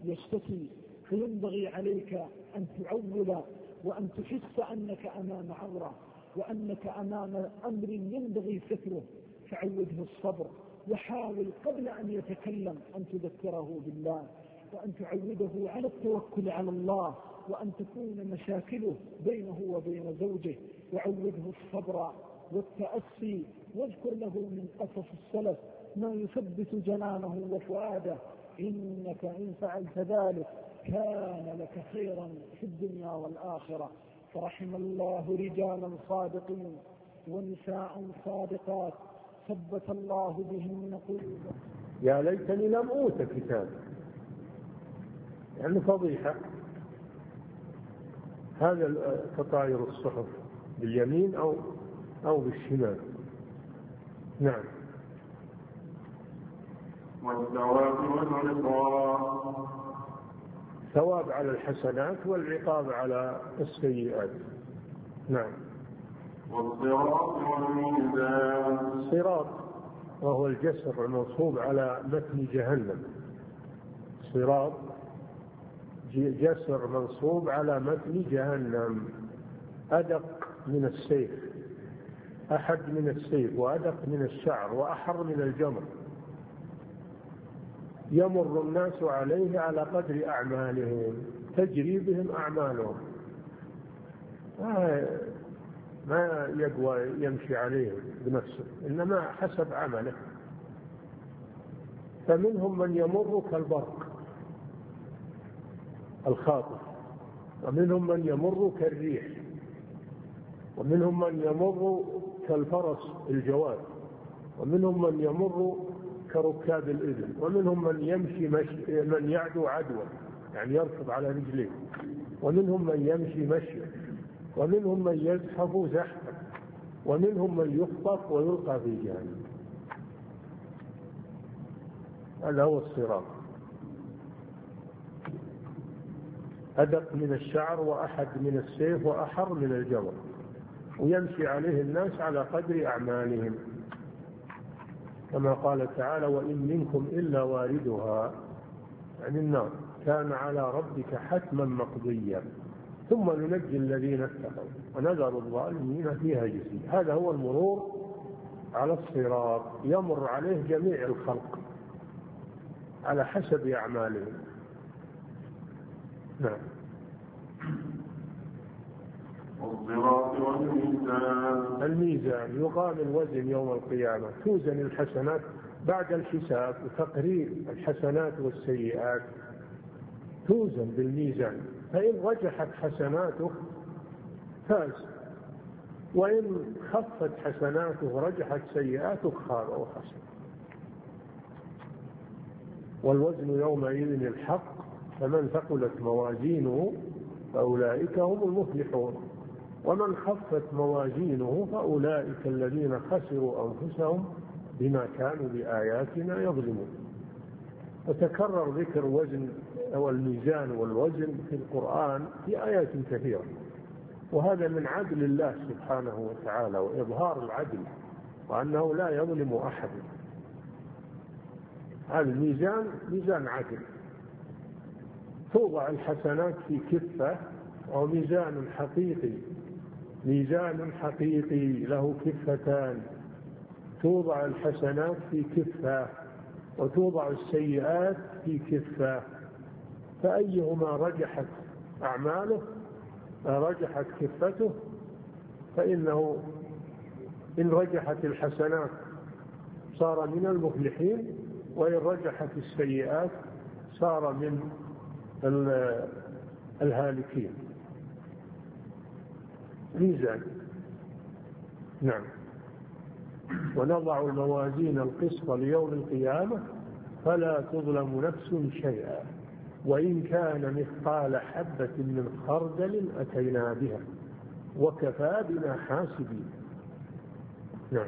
يشتكي، فينبغي عليك أن تعول وأن تحس أنك أمام عورة وأنك أمام أمر ينبغي ستره، فعوده الصبر، وحاول قبل أن يتكلم أن تذكره بالله، وأن تعوده على التوكل على الله، وأن تكون مشاكله بينه وبين زوجه، وعوده الصبر والتأسي، واذكر له من قصص السلف ما يثبت جنانه وفؤاده، إنك إن فعلت ذلك كان لك خيرا في الدنيا والآخرة. فرحم الله رجالا صادقين ونساء صادقات ثبت الله بهن قلوبهم. يا ليتني لم أوت كتاب، يعني فضيحة. هذا تطاير الصحف باليمين أو بالشمال. نعم. والثواب والعقاب، ثواب على الحسنات والعقاب على السيئات. نعم. والصراط والميزان، الصراط وهو الجسر المنصوب على متن جهنم. صراط جسر منصوب على متن جهنم، أدق من السيف، أحد من السيف، وأدق من الشعر، وأحر من الجمر. يمر الناس عليه على قدر أعمالهم، تجري بهم أعمالهم، ما يقوى يمشي عليه بنفسه، إنما حسب عمله. فمنهم من يمر كالبرق الخاطف، ومنهم من يمر كالريح، ومنهم من يمر كالفرس الجواد، ومنهم من يمر كركاب الإبل، ومنهم من يمشي من يعدو عدوى، يعني يركض على رجليه، ومنهم من يمشي مشيا، ومنهم من يزحف زحفا، ومنهم من يخطف ويلقى في جهنم. هذا هو الصراط، أدق من الشعر، وأحد من السيف، وأحر من الجمر، ويمشي عليه الناس على قدر أعمالهم، كما قال تعالى: وإن منكم إلا واردها، يعني النار كان على ربك حتما مقضيا ثم ننجي الذين اتقوا ونذر الظالمين فيها جثيا. هذا هو المرور على الصراط، يمر عليه جميع الخلق على حسب أعمالهم. نعم. والصراط والميزان، الميزان يقام الوزن يوم القيامة، توزن الحسنات بعد الحساب وتقرير الحسنات والسيئات، توزن بالميزان، فإن رجحت حسناته فاز، وإن خفت حسناته رجحت سيئاته خاب وخسر. والوزن يومئذ الحق، فمن ثقلت موازينه فأولئك هم المفلحون، ومن خفت موازينه فأولئك الذين خسروا أنفسهم بما كانوا بآياتنا يظلمون. وتكرر ذكر وزن أو الميزان والوزن في القرآن في آيات كثيرة، وهذا من عدل الله سبحانه وتعالى وإظهار العدل، وأنه لا يظلم أحد. هذا الميزان ميزان عدل، توضع الحسنات في كفة، أو ميزان حقيقي، ميزان حقيقي له كفتان، توضع الحسنات في كفة وتوضع السيئات في كفة، فأيهما رجحت أعماله رجحت كفته، فإنه إن رجحت الحسنات صار من المفلحين، وإن رجحت السيئات صار من الهالكين. ميزان. نعم. ونضع الموازين القسط ليوم القيامة فلا تظلم نفس شيئا وإن كان مثقال حبة من خردل أتينا بها وكفى بنا حاسبين. نعم.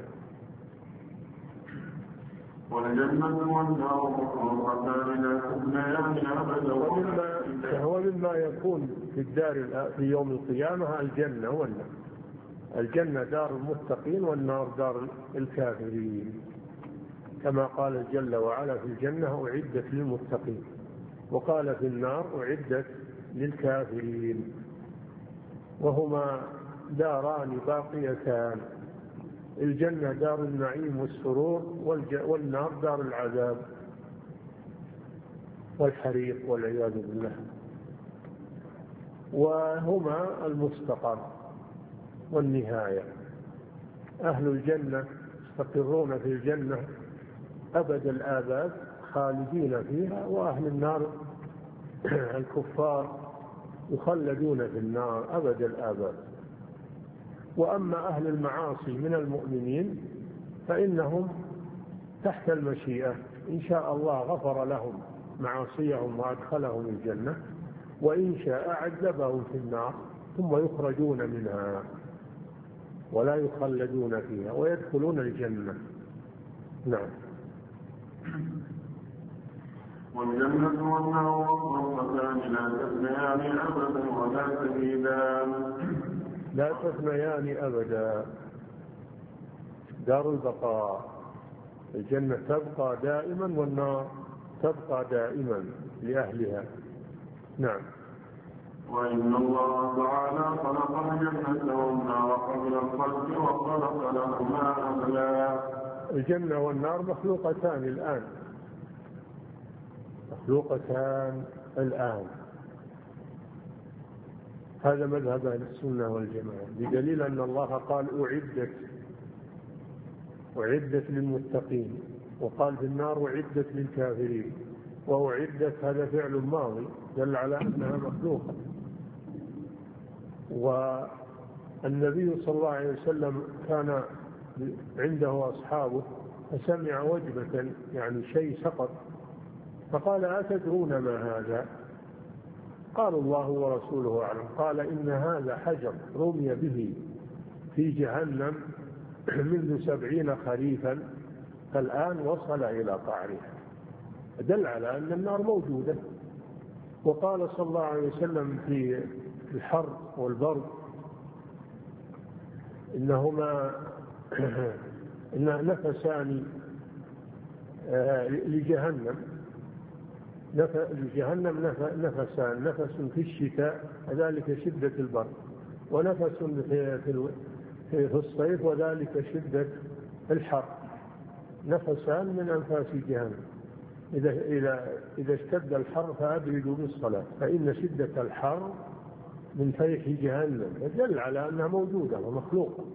والجنة والنار مخلوقتان لا تبنيان أبدا. وهو مما يكون في يوم القيامة الجنة والنار. الجنة دار المتقين، والنار دار الكافرين، كما قال جل وعلا في الجنة أعدت للمتقين، وقال في النار أعدت للكافرين، وهما داران باقيتان، الجنة دار النعيم والسرور، والنار دار العذاب والحريق والعياذ بالله، وهما المستقر والنهاية. أهل الجنة يستقرون في الجنة أبد الآباد خالدين فيها، وأهل النار الكفار يخلدون في النار أبد الآباد. وأما أهل المعاصي من المؤمنين فإنهم تحت المشيئة، إن شاء الله غفر لهم معاصيهم وأدخلهم الجنة، وإن شاء عذبهم في النار ثم يخرجون منها ولا يخلدون فيها ويدخلون الجنة. نعم. والجنة والنار مخلوقتان لا تفنيان أبدا ولا تزيدان. لا تفنيان أبدا، دار البقاء، الجنة تبقى دائما والنار تبقى دائما لأهلها. نعم. وإن الله تعالى خلق الجنة والنار قبل الخلق وخلق لهما أهلا. الجنة والنار مخلوقتان الآن، مخلوقتان الآن. هذا مذهب أهل السنة والجماعة، بدليل أن الله قال أعدت للمتقين، وقال في النار أعدت للكافرين، وأعدت هذا فعل ماضي دل على أنها مخلوقة. والنبي صلى الله عليه وسلم كان عنده أصحابه فسمع وجبة يعني شيء سقط، فقال أتدرون ما هذا؟ قالوا الله ورسوله أعلم. قال إن هذا حجر رمي به في جهنم منذ 70 خريفا فالآن وصل إلى قعرها، دل على أن النار موجودة. وقال صلى الله عليه وسلم في الحر والبرد إنهما نفسان لجهنم، نفسان، نفس في الشتاء وذلك شدة البرد، ونفس في الصيف وذلك شدة الحر، نفسان من أنفاس جهنم. إذا اشتد الحر فأبردوا بالصلاة فإن شدة الحر من فيح جهنم، فدل على أنها موجودة ومخلوقة.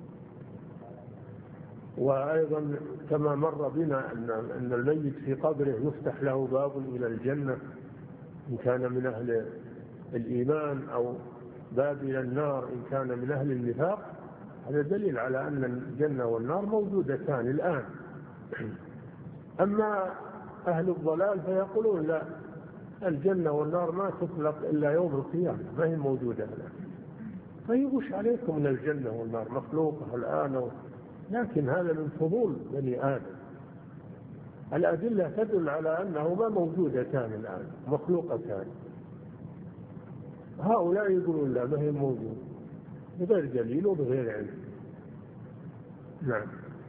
وأيضا كما مر بنا أن الميت في قبره يفتح له باب إلى الجنة إن كان من أهل الإيمان، أو باب إلى النار إن كان من أهل النفاق. هذا دليل على أن الجنة والنار موجودتان الآن. أما أهل الضلال فيقولون لا، الجنة والنار ما تطلق إلا يوم القيامة، ما هي موجودة الآن. فيغش عليكم من الجنة والنار مخلوقة الآن، لكن هذا من فضول بني آدم. الأدلة تدل على أنهما موجودتان الآن مخلوقتان. هؤلاء يقولون لا، ما هي موجودة، بغير دليل وبغير علم. نعم.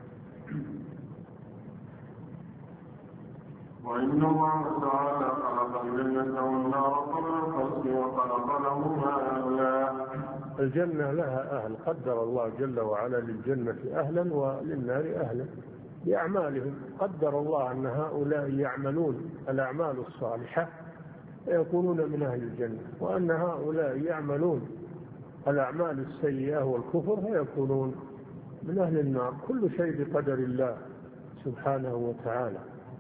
وإن الله تعالى خلق الجنة والنار قبل الخلق وخلق لهما أهلا. الجنة لها أهل، قدر الله جل وعلا للجنة أهلا وللنار أهلا بأعمالهم. قدر الله أن هؤلاء يعملون الأعمال الصالحة يكونون من أهل الجنة، وأن هؤلاء يعملون الأعمال السيئة والكفر فيكونون من أهل النار. كل شيء بقدر الله سبحانه وتعالى.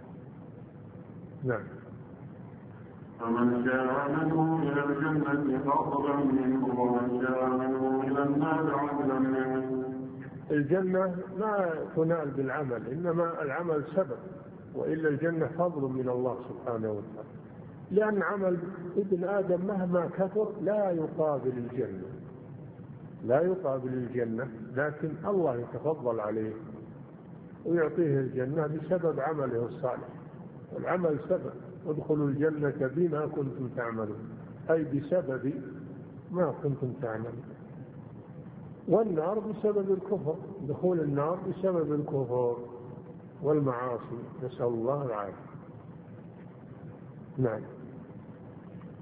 نعم. فمن شاء منهم إلى الجنة فضلا منه، ومن شاء منهم إلى النار عدلا منه. الجنة ما تنال بالعمل، إنما العمل سبب، وإلا الجنة فضل من الله سبحانه وتعالى. لأن عمل ابن آدم مهما كثر لا يقابل الجنة، لا يقابل الجنة، لكن الله يتفضل عليه ويعطيه الجنة بسبب عمله الصالح. والعمل سبب، ادخلوا الجنة بما كنتم تعملون، أي بسبب ما كنتم تعملون. والنار بسبب الكفر، دخول النار بسبب الكفر والمعاصي، نسأل الله العافية. نعم.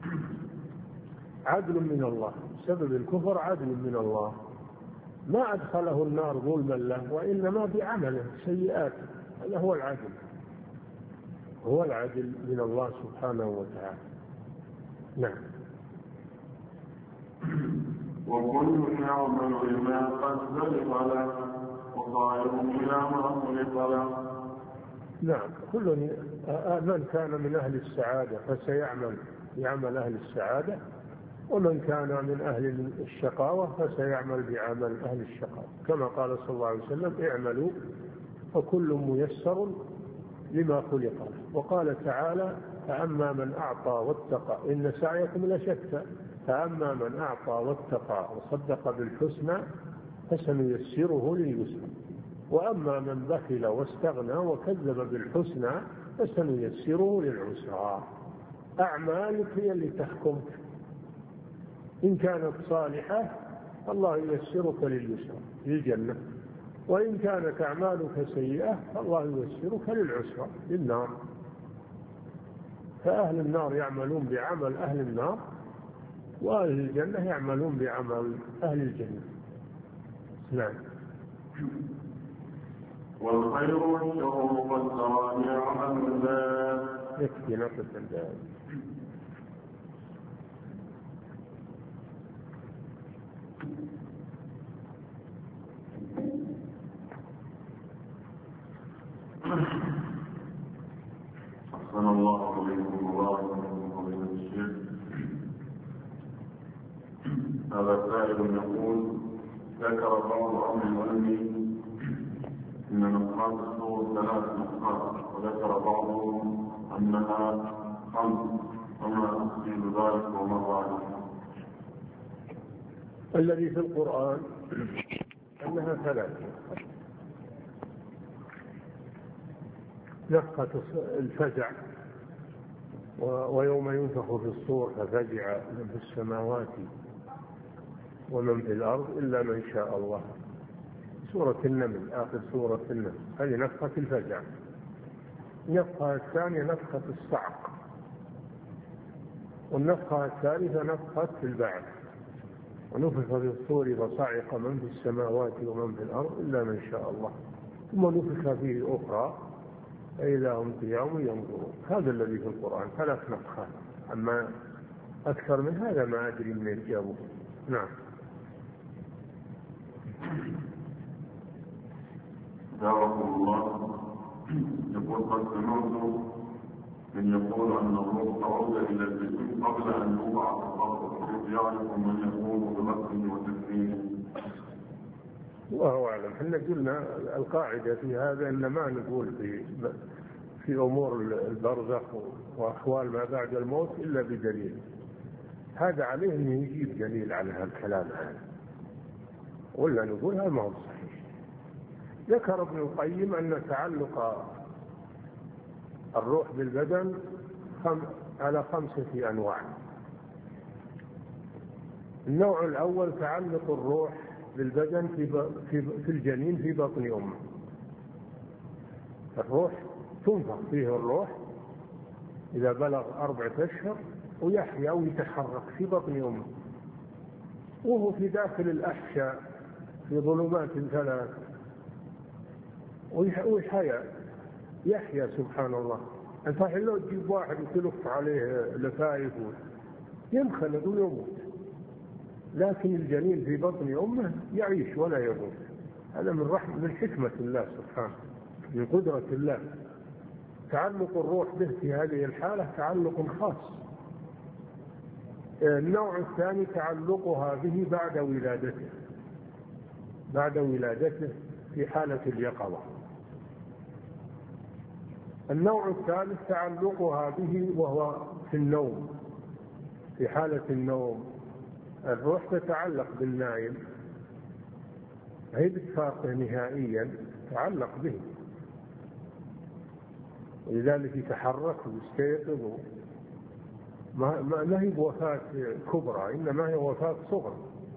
عدل من الله، سبب الكفر عدل من الله، ما أدخله النار ظلما له وإنما بعمله سيئات. هذا هو العدل، هو العدل من الله سبحانه وتعالى. نعم. وكل يعمل لما قد سبق له وصائر إلى ما خلق له. نعم، كل من كان من أهل السعادة فسيعمل بعمل أهل السعادة، ومن كان من أهل الشقاوة فسيعمل بعمل أهل الشقاوة، كما قال صلى الله عليه وسلم: اعملوا فكل ميسر لما خلق له. وقال تعالى: فأما من أعطى واتقى إن سعيكم لشتى، فأما من أعطى واتقى وصدق بالحسنى فسنيسره لليسرى، وأما من بخل واستغنى وكذب بالحسنى فسنيسره للعسرى. أعمالك هي اللي تحكمك، إن كانت صالحة فالله ييسرك لليسرى للجنة، وإن كانت أعمالك سيئة فالله ييسرك للعسرى للنار. فأهل النار يعملون بعمل أهل النار، وأهل الجنة يعملون بعمل أهل الجنة. نعم. والخير والشر والسراب عمل الله. يكفي نقص الباب. أحسن الله عليكم وبارك فضيلة الشيخ. هذا سائل يقول: ذكر بعض أهل العلم إن نفحات الصور 3 نفحات، وذكر بعضهم أنها 5، وما تفصيل ذلك وما ذلك؟ الذي في القرآن أنها 3: نفخة الفزع، ويوم ينفخ في الصور ففزع من في السماوات ومن في الأرض إلا من شاء الله. سورة النمل، آخر سورة النمل، هذه نفخة الفزع. النفخة الثانية نفخة الصعق، والنفخة الثالثة نفخة البعث. ونفخ في الصور فصعق من في السماوات ومن في الأرض إلا من شاء الله، ثم نفخ فيه أخرى فإذا هم قيام ينظرون. هذا الذي في القرآن 3 نفخات، أما أكثر من هذا ما أدري من الجابه. نعم. جزاكم الله. يقول: قد سمعت من يقول أن الروح تعود إلى الجسم قبل أن يوضع في الأرض، يعرف من يقوم بمسحه وتسليمه. الله أعلم. احنا قلنا القاعدة في هذا أن ما نقول في أمور البرزخ وأحوال ما بعد الموت إلا بدليل. هذا عليه أن يجيب دليل على هالكلام هذا، ولا نقول هذا ما هو صحيح. ذكر ابن القيم أن تعلق الروح بالبدن على 5 أنواع. النوع الأول تعلق الروح بالبدن في الجنين في بطن أمه. الروح تنفخ فيه الروح إذا بلغ 4 أشهر ويحيا ويتحرك في بطن أمه، وهو في داخل الأحشاء في ظلمات 3 يحيا سبحان الله. أنت لو تجيب واحد وتلف عليه لفائف ينخلد ويموت، لكن الجنين في بطن أمه يعيش ولا يموت. هذا من حكمة الله سبحانه، من قدرة الله. تعلق الروح به في هذه الحالة تعلق خاص. النوع الثاني تعلقها به بعد ولادته في حالة اليقظة. النوع الثالث تعلقها به وهو في النوم، في حالة النوم. الروح تتعلق بالنائم، هي بتفارقه نهائيا، تعلق به، ولذلك يتحرك ويستيقظ. ما هي بوفاة كبرى، إنما هي وفاة صغرى.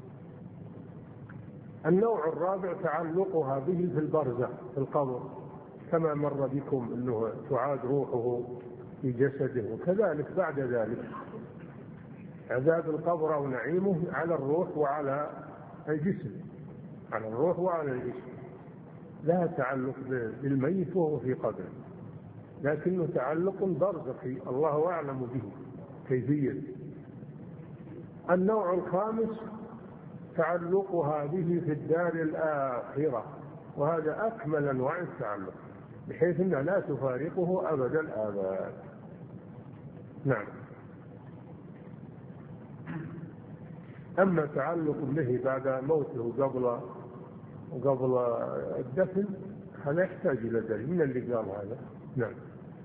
النوع الرابع تعلقها به في البرزخ في القبر، كما مر بكم أنه تعاد روحه في جسده، وكذلك بعد ذلك عذاب القبر أو نعيمه على الروح وعلى الجسم، على الروح وعلى الجسم، لا تعلق بالميت وهو في قبره، لكنه تعلق برزخي الله أعلم به كيفية. النوع الخامس تعلقها به في الدار الآخرة، وهذا أكمل أنواع التعلق بحيث أنها لا تفارقه أبد الآباد. نعم. أما تعلق به بعد موته قبل الدفن هذا يحتاج إلى دليل من اللي قال هذا. نعم.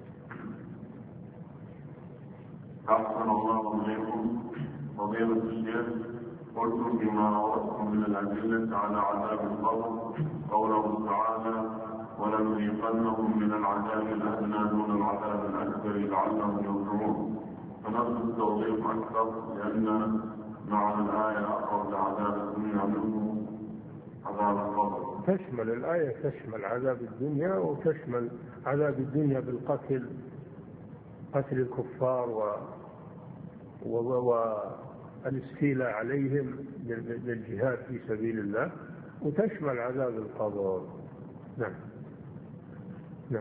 أحسن الله إليكم فضيلة الشيخ. قلت فيما أردتم من الأدلة على عذاب القبر قوله تعالى: ولنذيقنهم من العذاب الأدنى دون العذاب الأكبر لعلهم يرجعون، فنرجو التوضيح أكثر لأن معنى الآية أقرب لعذاب الدنيا منه عذاب القبر. تشمل الآية تشمل عذاب الدنيا وتشمل عذاب الدنيا بالقتل، قتل الكفار والاستيلاء عليهم للجهاد في سبيل الله، وتشمل عذاب القبر. نعم. نعم.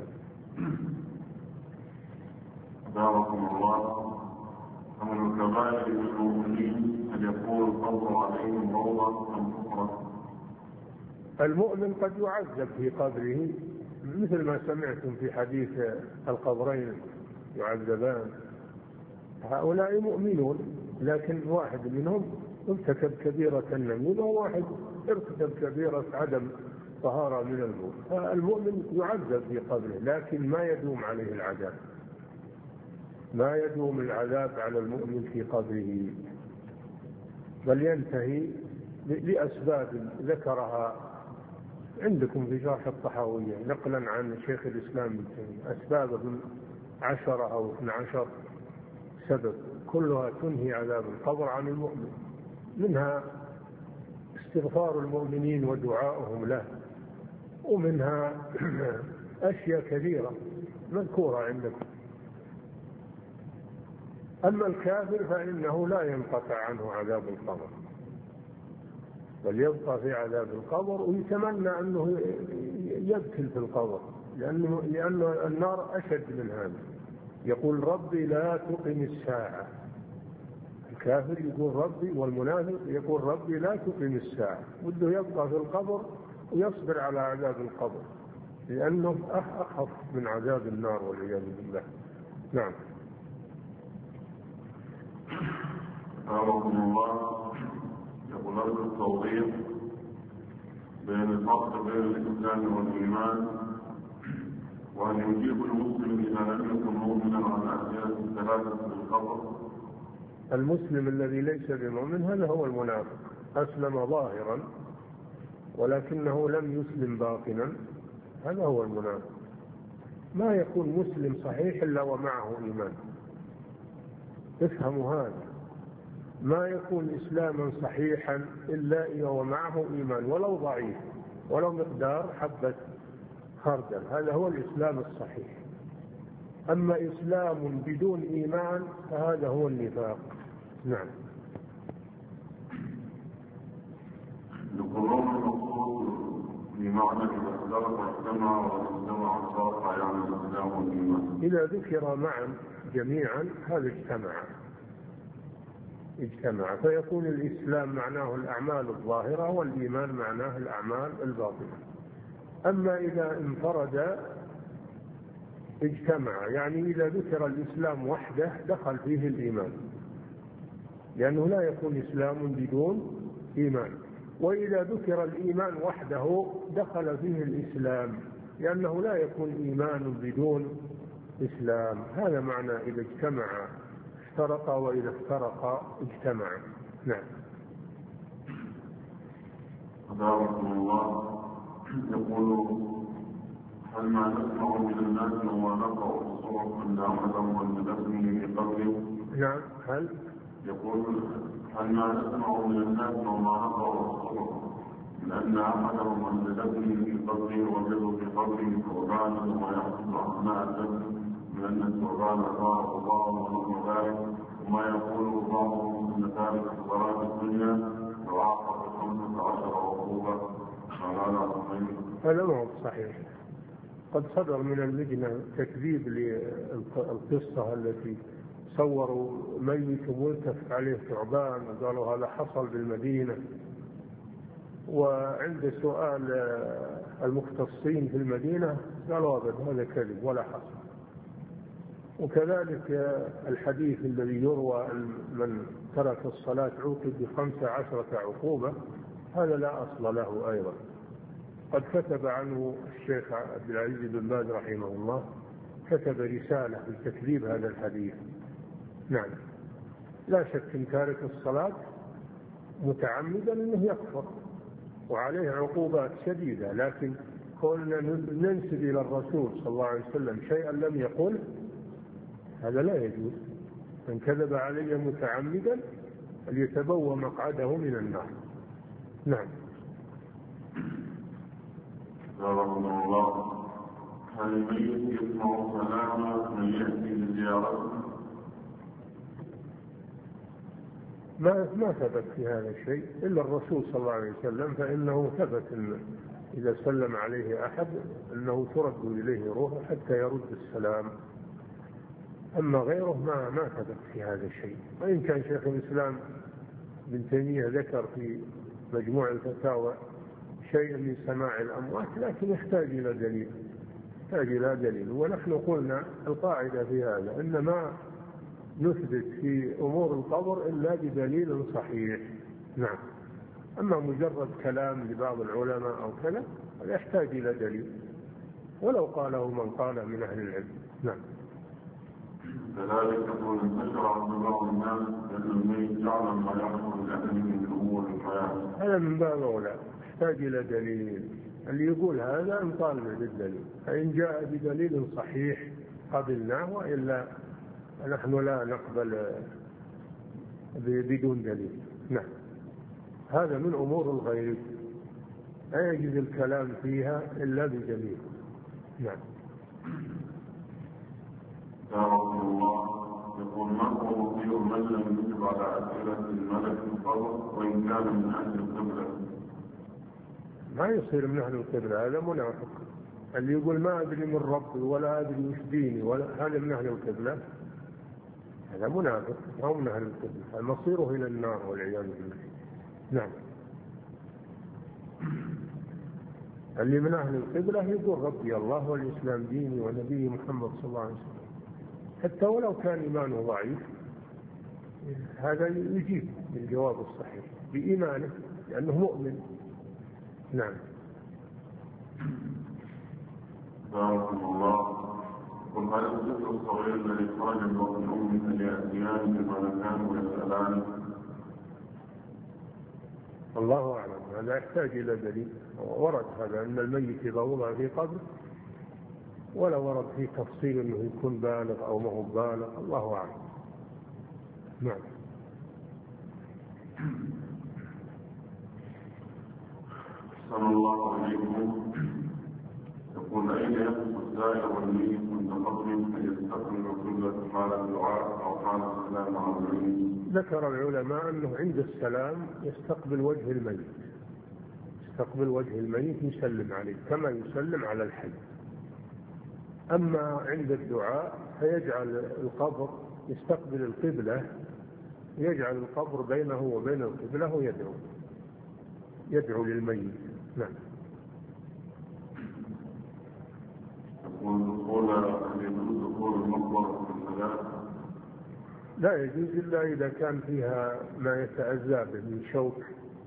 باركم الله. أمر الكبائر للمؤمنين أن يكون القبر عليهم روضة أم كفرة؟ المؤمن قد يعذب في قبره مثل ما سمعتم في حديث القبرين يعذبان. هؤلاء مؤمنون، لكن واحد منهم ارتكب كبيرة النميمة وواحد ارتكب كبيرة عدم طهارة من الموت. فالمؤمن يعذب في قبره لكن ما يدوم عليه العذاب، ما يدوم العذاب على المؤمن في قبره، بل ينتهي لأسباب ذكرها عندكم في شرح الطحاوية نقلا عن شيخ الإسلام ابن تيمية، أسباب 10 أو 12 سبب كلها تنهي عذاب القبر عن المؤمن، منها استغفار المؤمنين ودعائهم له، ومنها أشياء كثيرة مذكورة عندكم. أما الكافر فإنه لا ينقطع عنه عذاب القبر، بل يبقى في عذاب القبر ويتمنى أنه يدخل في القبر، لأن النار أشد من هذا. يقول ربي لا تقم الساعة، الكافر يقول ربي، والمنافق يقول ربي لا تقم الساعة، وده يبقى في القبر ويصبر على عذاب القبر لأنه أخف من عذاب النار والعياذ بالله. نعم. باركم الله. يقول أرجو التوضيح بين الفرق بين الإسلام والإيمان، وأن يجيب المسلم إذا لم يكن مؤمنا على أسئلة الثلاثة في القبر. المسلم الذي ليس بمؤمن هذا هو المنافق، أسلم ظاهرا ولكنه لم يسلم باطنا، هذا هو المنافق. ما يكون مسلم صحيح إلا ومعه إيمان، افهموا هذا، ما يكون إسلاما صحيحا إلا ومعه إيمان ولو ضعيف، ولو مقدار حبة خردل، هذا هو الإسلام الصحيح. أما إسلام بدون إيمان فهذا هو النفاق. نعم. يقولون المقصود بمعنى إذا اختلف اجتمع واجتمع صار يعني الإسلام والإيمان. إذا ذكر معا جميعا هذا اجتمع فيكون الإسلام معناه الأعمال الظاهرة والإيمان معناه الأعمال الباطنة. أما إذا انفرد اجتمع، يعني إذا ذكر الإسلام وحده دخل فيه الإيمان، لأنه لا يكون إسلام بدون إيمان، وإذا ذكر الإيمان وحده دخل فيه الإسلام، لأنه لا يكون إيمان بدون إسلام. هذا معنى إذا اجتمع افترق، وإذا افترق اجتمع. نعم. باركم الله. يقول هل ما نسمع من الناس وما نقرأ في الصحف أن أحدهم أن دفنه في قبره؟ نعم. هل يقول هل ما نسمع من الناس وما نقرأ في الصحف من أن أحدهم أن دفنه في قبره وجدوا في قبره ثعبانا وما يحصل أثناء الدفن من أن الثعبان صار الله ونحو ذلك، وما يقول بعضهم هذا ما هو صحيح. قد صدر من اللجنة تكذيب للقصة التي صوروا ميت ملتف عليه ثعبان وقالوا هذا حصل بالمدينة، وعند سؤال المختصين في المدينة قالوا أبدا هذا كذب ولا حصل. وكذلك الحديث الذي يروى من ترك الصلاة عوقب ب15 عقوبة، هذا لا أصل له أيضا. قد كتب عنه الشيخ عبد العزيز بن باز رحمه الله، كتب رسالة لتكذيب هذا الحديث. نعم، لا شك ان تارك الصلاة متعمدا انه يكفر وعليه عقوبات شديدة، لكن كوننا ننسب الى الرسول صلى الله عليه وسلم شيئا لم يقل هذا لا يجوز. من كذب علي متعمدا فليتبوأ مقعده من النار. نعم. رحمه الله. هل الميت يسمع كلام من يأتي لزيارته؟ ما ثبت في هذا الشيء إلا الرسول صلى الله عليه وسلم، فإنه ثبت إن إذا سلم عليه أحد أنه ترد إليه روحه حتى يرد السلام. أما غيره ما ثبت في هذا الشيء. وإن كان شيخ الإسلام ابن تيمية ذكر في مجموع الفتاوى شيء من سماع الأموات، لكن يحتاج إلى دليل. ونحن قلنا القاعدة في هذا أن ما نثبت في أمور القبر إلا بدليل صحيح. نعم. أما مجرد كلام لبعض العلماء أو كذا يحتاج إلى دليل، ولو قاله من قال من أهل العلم. نعم. كذلك يقول انتشر عند بعض الناس أن الميت يعلم ما يحصل لأهله من أمور الحياة. هذا من باب أولى، يحتاج إلى دليل. اللي يقول هذا نطالب بالدليل، فإن جاء بدليل صحيح قبلناه، وإلا نحن لا نقبل بدون دليل. نعم. هذا من أمور الغيب لا يجوز الكلام فيها إلا بدليل. نعم. يا رسول الله، يقول ما هو مصير من لم يجب على أسئلة الملك في القبر وإن كان من أهل القبلة؟ ما يصير من أهل القبلة، هذا منافق. اللي يقول ما أدري من ربي ولا أدري وش ديني ولا، هذا من أهل القبلة، هذا منافق، هو من أهل القبلة، مصيره إلى النار والعياذ بالله. نعم. اللي من أهل القبلة يقول ربي الله والإسلام ديني ونبي محمد صلى الله عليه وسلم، حتى ولو كان إيمانه ضعيف، هذا يجيب بالجواب الصحيح بإيمانه لأنه مؤمن. نعم. بارك الله. قل هل الطفل الصغير الذي خرج من بطن أمه ليأتيان بملكان ويسألان؟ الله أعلم، هذا يحتاج إلى دليل. ورد هذا أن الميت إذا وضع في قبر، ولا ورد فيه تفصيل أنه يكون بالغ أو ما هو بالغ، الله أعلم. نعم. صلى الله عليكم. يقول أين يقف الزائر والميت من تقدم فيستقبل القبلة حال الدعاء أو حال السلام على الميت؟ ذكر العلماء أنه عند السلام يستقبل وجه الميت، يستقبل وجه الميت يسلم عليه كما يسلم على الحي. أما عند الدعاء فيجعل القبر يستقبل القبلة، يجعل القبر بينه وبين القبلة يدعو للميت. نعم. يجوز دخول المقبرة في الصلاة؟ لا يجوز إلا إذا كان فيها ما يتأذى به من شوك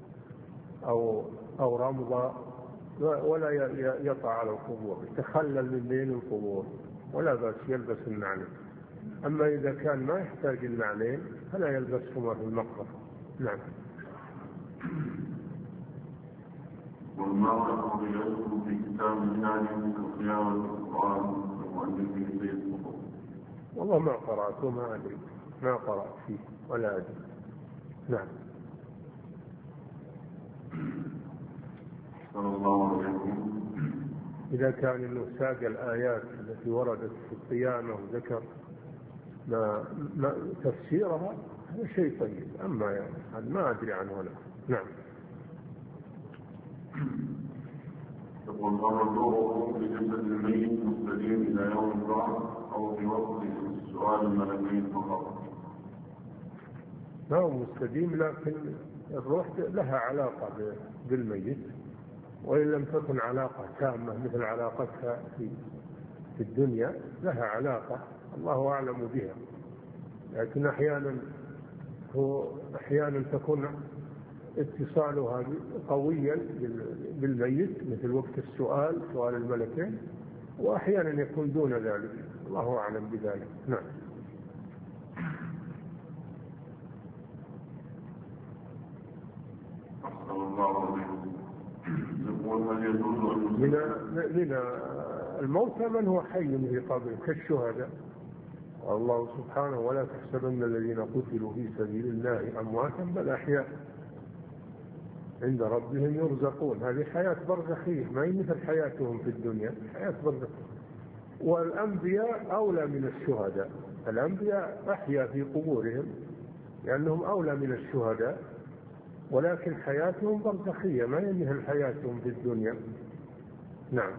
أو رمضة، ولا يقع على القبور، يتخلل من بين القبور، ولا بأس يلبس النعلين. أما إذا كان ما يحتاج النعلين فلا يلبسهما في المقبرة. نعم. والمرأة يذكر في كتاب الثاني كقيام القرآن ومؤلفه في الصفوف. والله ما قرأت وما أدري، ما قرأت فيه ولا أدري. نعم. صلى الله عليه وسلم. إذا كان إنه ساق الآيات التي وردت في القيامة وذكر ما تفسيرها، هذا شيء طيب. أما يعني ما أدري عنه أنا. نعم. يقول الرجوع بجسد الميت مستديم إلى يوم البعث أو في وقت سؤال الملكين فقط؟ ما هو مستديم، لكن الروح لها علاقة بالميت، وإن لم تكن علاقة تامة مثل علاقتها في الدنيا، لها علاقة الله أعلم بها، لكن أحيانا تكون اتصالها قويا بالميت مثل وقت سؤال الملكين، وأحيانا يكون دون ذلك، الله أعلم بذلك. نعم. من الموتى من هو حي في قبره كالشهداء، والله سبحانه ولا تحسبن الذين قتلوا في سبيل الله أمواتا بل أحياء عند ربهم يرزقون. هذه حياة برزخية، ما هي مثل حياتهم في الدنيا، حياة برزخية. والأنبياء أولى من الشهداء، الأنبياء أحيا في قبورهم لأنهم أولى من الشهداء، ولكن حياتهم برزخية ما هي مثل حياتهم في الدنيا. نعم.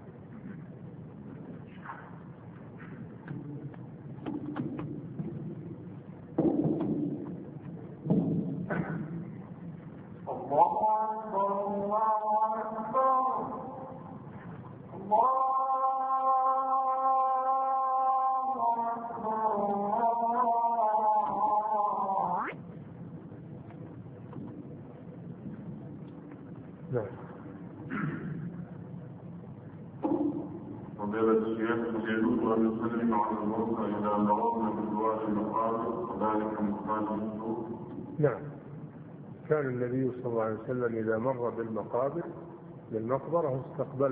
فضيلة الشيخ، يجوز أن نسلم على الموتى إذا مرضنا بزوال المقابر وذلك مخالف السوء؟ نعم، كان النبي صلى الله عليه وسلم إذا مر بالمقبرة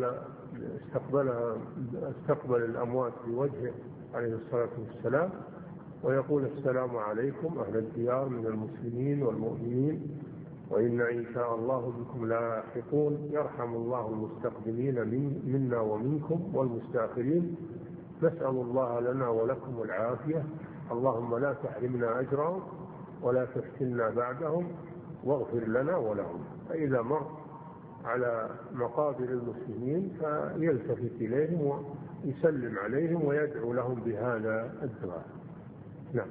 استقبل الأموات بوجهه عليه الصلاة والسلام، ويقول: السلام عليكم أهل الديار من المسلمين والمؤمنين، وإنا إن شاء الله بكم لاحقون، يرحم الله المستقدمين منا ومنكم والمستأخرين، نسأل الله لنا ولكم العافية، اللهم لا تحرمنا أجرهم ولا تفتنا بعدهم واغفر لنا ولهم. فإذا مر على مقابر المسلمين فيلتفت إليهم ويسلم عليهم ويدعو لهم بهذا الدعاء. نعم.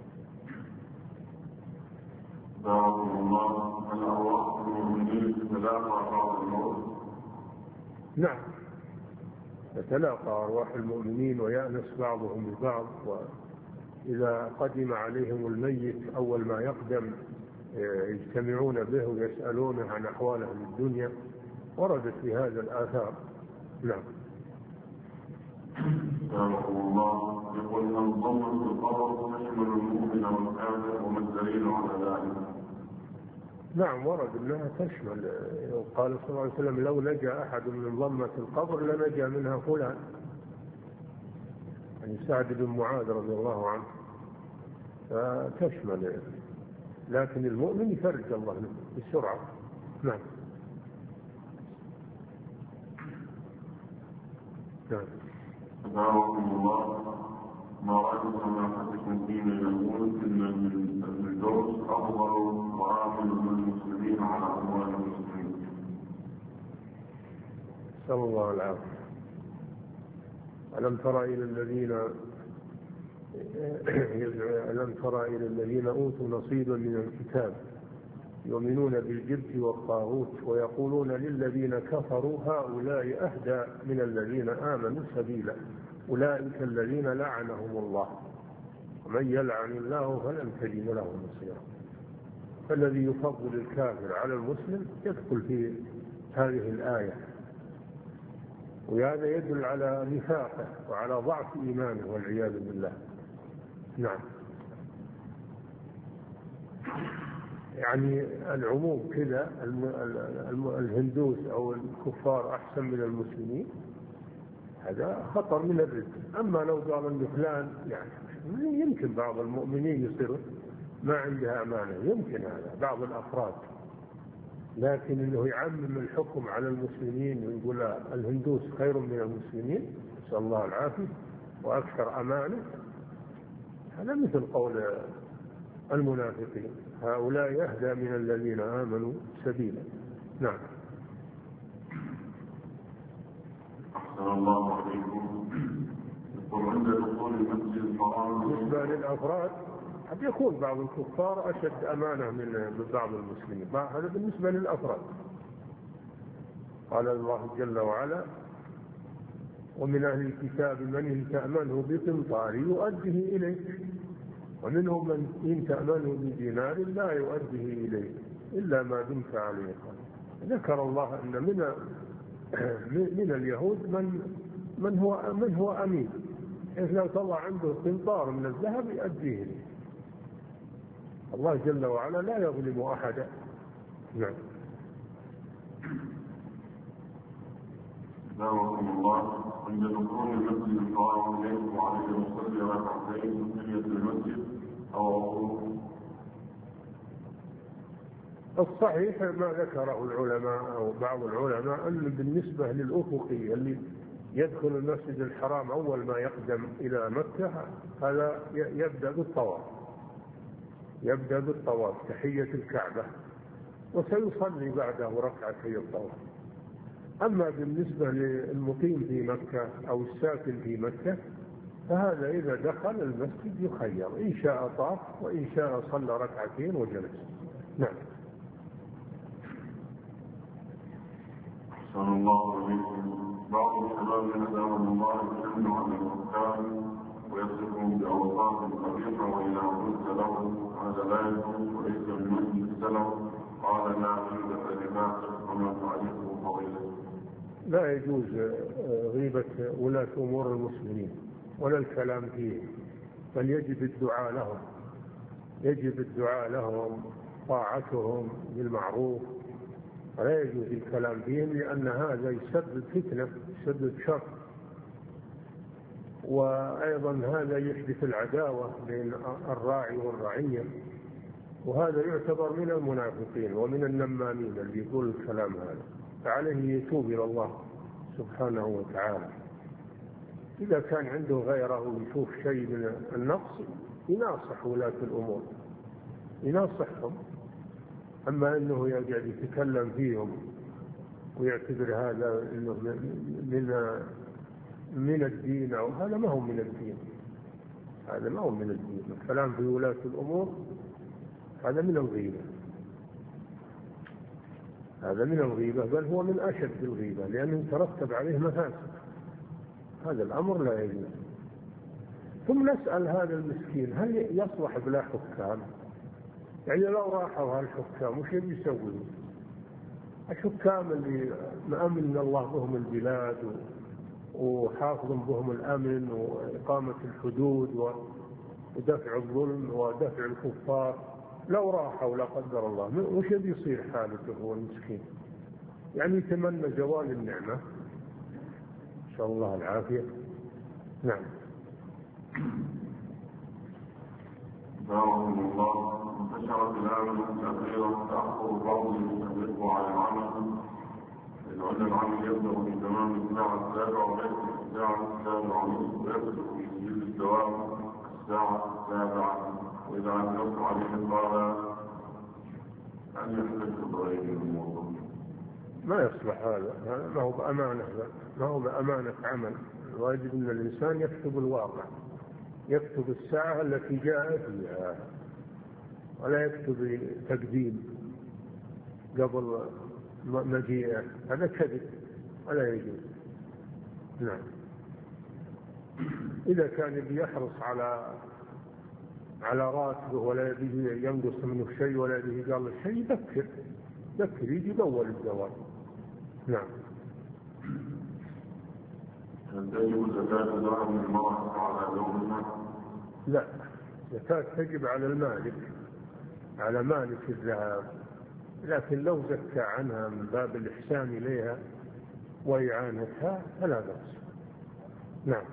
بارك الله. الأرواح المؤمنين تتلاقى بعض الموت؟ نعم، تتلاقى أرواح المؤمنين ويأنس بعضهم ببعض، وإذا قدم عليهم الميت أول ما يقدم يجتمعون به ويسألونه عن أحوالهم الدنيا، وردت في هذا الآثار. نعم. بارك الله. يقول: الضمة في القبر تشمل المؤمن والكافر، وما الدليل على ذلك؟ نعم، ورد أنها تشمل، قال صلى الله عليه وسلم: لو نجا أحد من ضمة القبر لنجا منها فلان، يعني سعد بن معاذ رضي الله عنه، فتشمل، لكن المؤمن يفرج الله بسرعة. نعم. نعم. بارك الله. ما رأي سماحتكم فيما يقول إن الفردوس أفضل وآمن للمسلمين على أموال المسلمين؟ نسأل الله العافية. ألم تر إلى الذين أوتوا نصيبا من الكتاب يؤمنون بالجبت والطاغوت ويقولون للذين كفروا هؤلاء أهدى من الذين آمنوا سبيلا أولئك الذين لعنهم الله ومن يلعن الله فلن تجد له نصيرا. فالذي يفضل الكافر على المسلم يدخل في هذه الآية، وهذا يدل على نفاقه وعلى ضعف إيمانه والعياذ بالله. نعم. يعني العموم كذا الهندوس أو الكفار أحسن من المسلمين، هذا خطر من الرزق. أما لو قال أن فلان، يعني يمكن بعض المؤمنين يصير ما عندها أمانة، يمكن هذا بعض الأفراد، لكن أنه يعمم الحكم على المسلمين ويقول الهندوس خير من المسلمين نسأل الله العافية وأكثر أمانة، هذا مثل قول المنافقين هؤلاء يهدى من الذين آمنوا سبيلا. نعم. صلى الله عليكم. يقول عند دخول المسجد الحرام بالنسبة للأفراد قد يكون بعض الكفار أشد أمانة من بعض المسلمين، هذا بالنسبة للأفراد. قال الله جل وعلا: ومن أهل الكتاب من إن تأمنه بقنطار يؤديه إليك ومنهم من إن تأمنه بدينار لا يؤديه إليك إلا ما دمت عليه. ذكر الله أن من اليهود من هو أمين، إذ لو طلع عنده قنطار من الذهب يؤديه إليه. الله جل وعلا لا يظلم أحدا. نعم. دعوكم الله. عند دخول المسجد الحرام يجب عليه أن يصلي ركعتين في تحية المسجد أو الصحيح ما ذكره العلماء أو بعض العلماء أن بالنسبة للأفقي اللي يدخل المسجد الحرام أول ما يقدم إلى مكة هذا يبدأ بالطواف تحية الكعبة، وسيصلي بعده ركعتي الطواف. أما بالنسبة للمقيم في مكة أو الساكن في مكة فهذا إذا دخل المسجد يخير، إن شاء طاف وإن شاء صلى ركعتين وجلس. نعم. صلى الله عليكم. بعض الشباب يدعون الله يشن عن الحكام ويصفهم بأوصاف قبيحة، وإذا قلت له هذا لا يكون وليس من وجه السلف قال لا غيبة لفاسق وما تعرفه فضيلته. لا يجوز غيبة ولاة أمور المسلمين ولا الكلام فيهم، بل يجب الدعاء لهم طاعتهم بالمعروف، ولا يجوز الكلام فيهم، لأن هذا يسبب فتنة، يسبب شر، وأيضا هذا يحدث العداوة بين الراعي والرعية، وهذا يعتبر من المنافقين ومن النمامين اللي يقول الكلام هذا. فعليه يتوب إلى الله سبحانه وتعالى. إذا كان عنده غيره ويشوف شيء من النقص يناصح ولاة الأمور، يناصحهم. أما أنه يقعد يتكلم فيهم ويعتبر هذا إنه من الدين أو هذا ما هو من الدين، هذا ما هو من الدين. الكلام في ولاة الأمور هذا من الغيبة، هذا من الغيبة، بل هو من أشد الغيبة، لأنه يترتب عليه مفاسد. هذا الأمر لا يجوز. ثم نسأل هذا المسكين هل يصلح بلا حكام؟ يعني لو راحوا هالحكام وش يسوي؟ الحكام اللي مأمن الله بهم البلاد وحافظ بهم الأمن وإقامة الحدود ودفع الظلم ودفع الكفار، لو راحوا لا قدر الله وش يصير حالته هو المسكين؟ يعني يتمنى زوال النعمة، إن شاء الله العافية. نعم. دعوكم الله. انتشرت الآن الأخيرة تأخر بعض يستمر على العمل، لأن العمل يبدأ في تمام الساعة 7 وليس في الساعة 7:30، ويبدأ في تسجيل الدوام الساعة 7. وإذا أنزلت عليه قال أن يحتج بغير الموضوع. ما يصلح هذا ما هو بأمانة، ما هو بأمانة عمل. الواجب أن الإنسان يكتب الواقع، يكتب الساعة التي جاء فيها، ولا يكتب تقديم قبل مجيئه، هذا كذب ولا يجوز. نعم. إذا كان بيحرص على راتبه ولا يبيه ينقص منه شيء ولا يبيه قال شيء، يذكر يجي بأول الزواج. نعم. هل تجب زكاة ذهب المرأة على يومها؟ لا، زكاة تجب على المالك، على مالك الذهب، لكن لو زكى عنها من باب الإحسان إليها وإعانتها فلا بأس. نعم.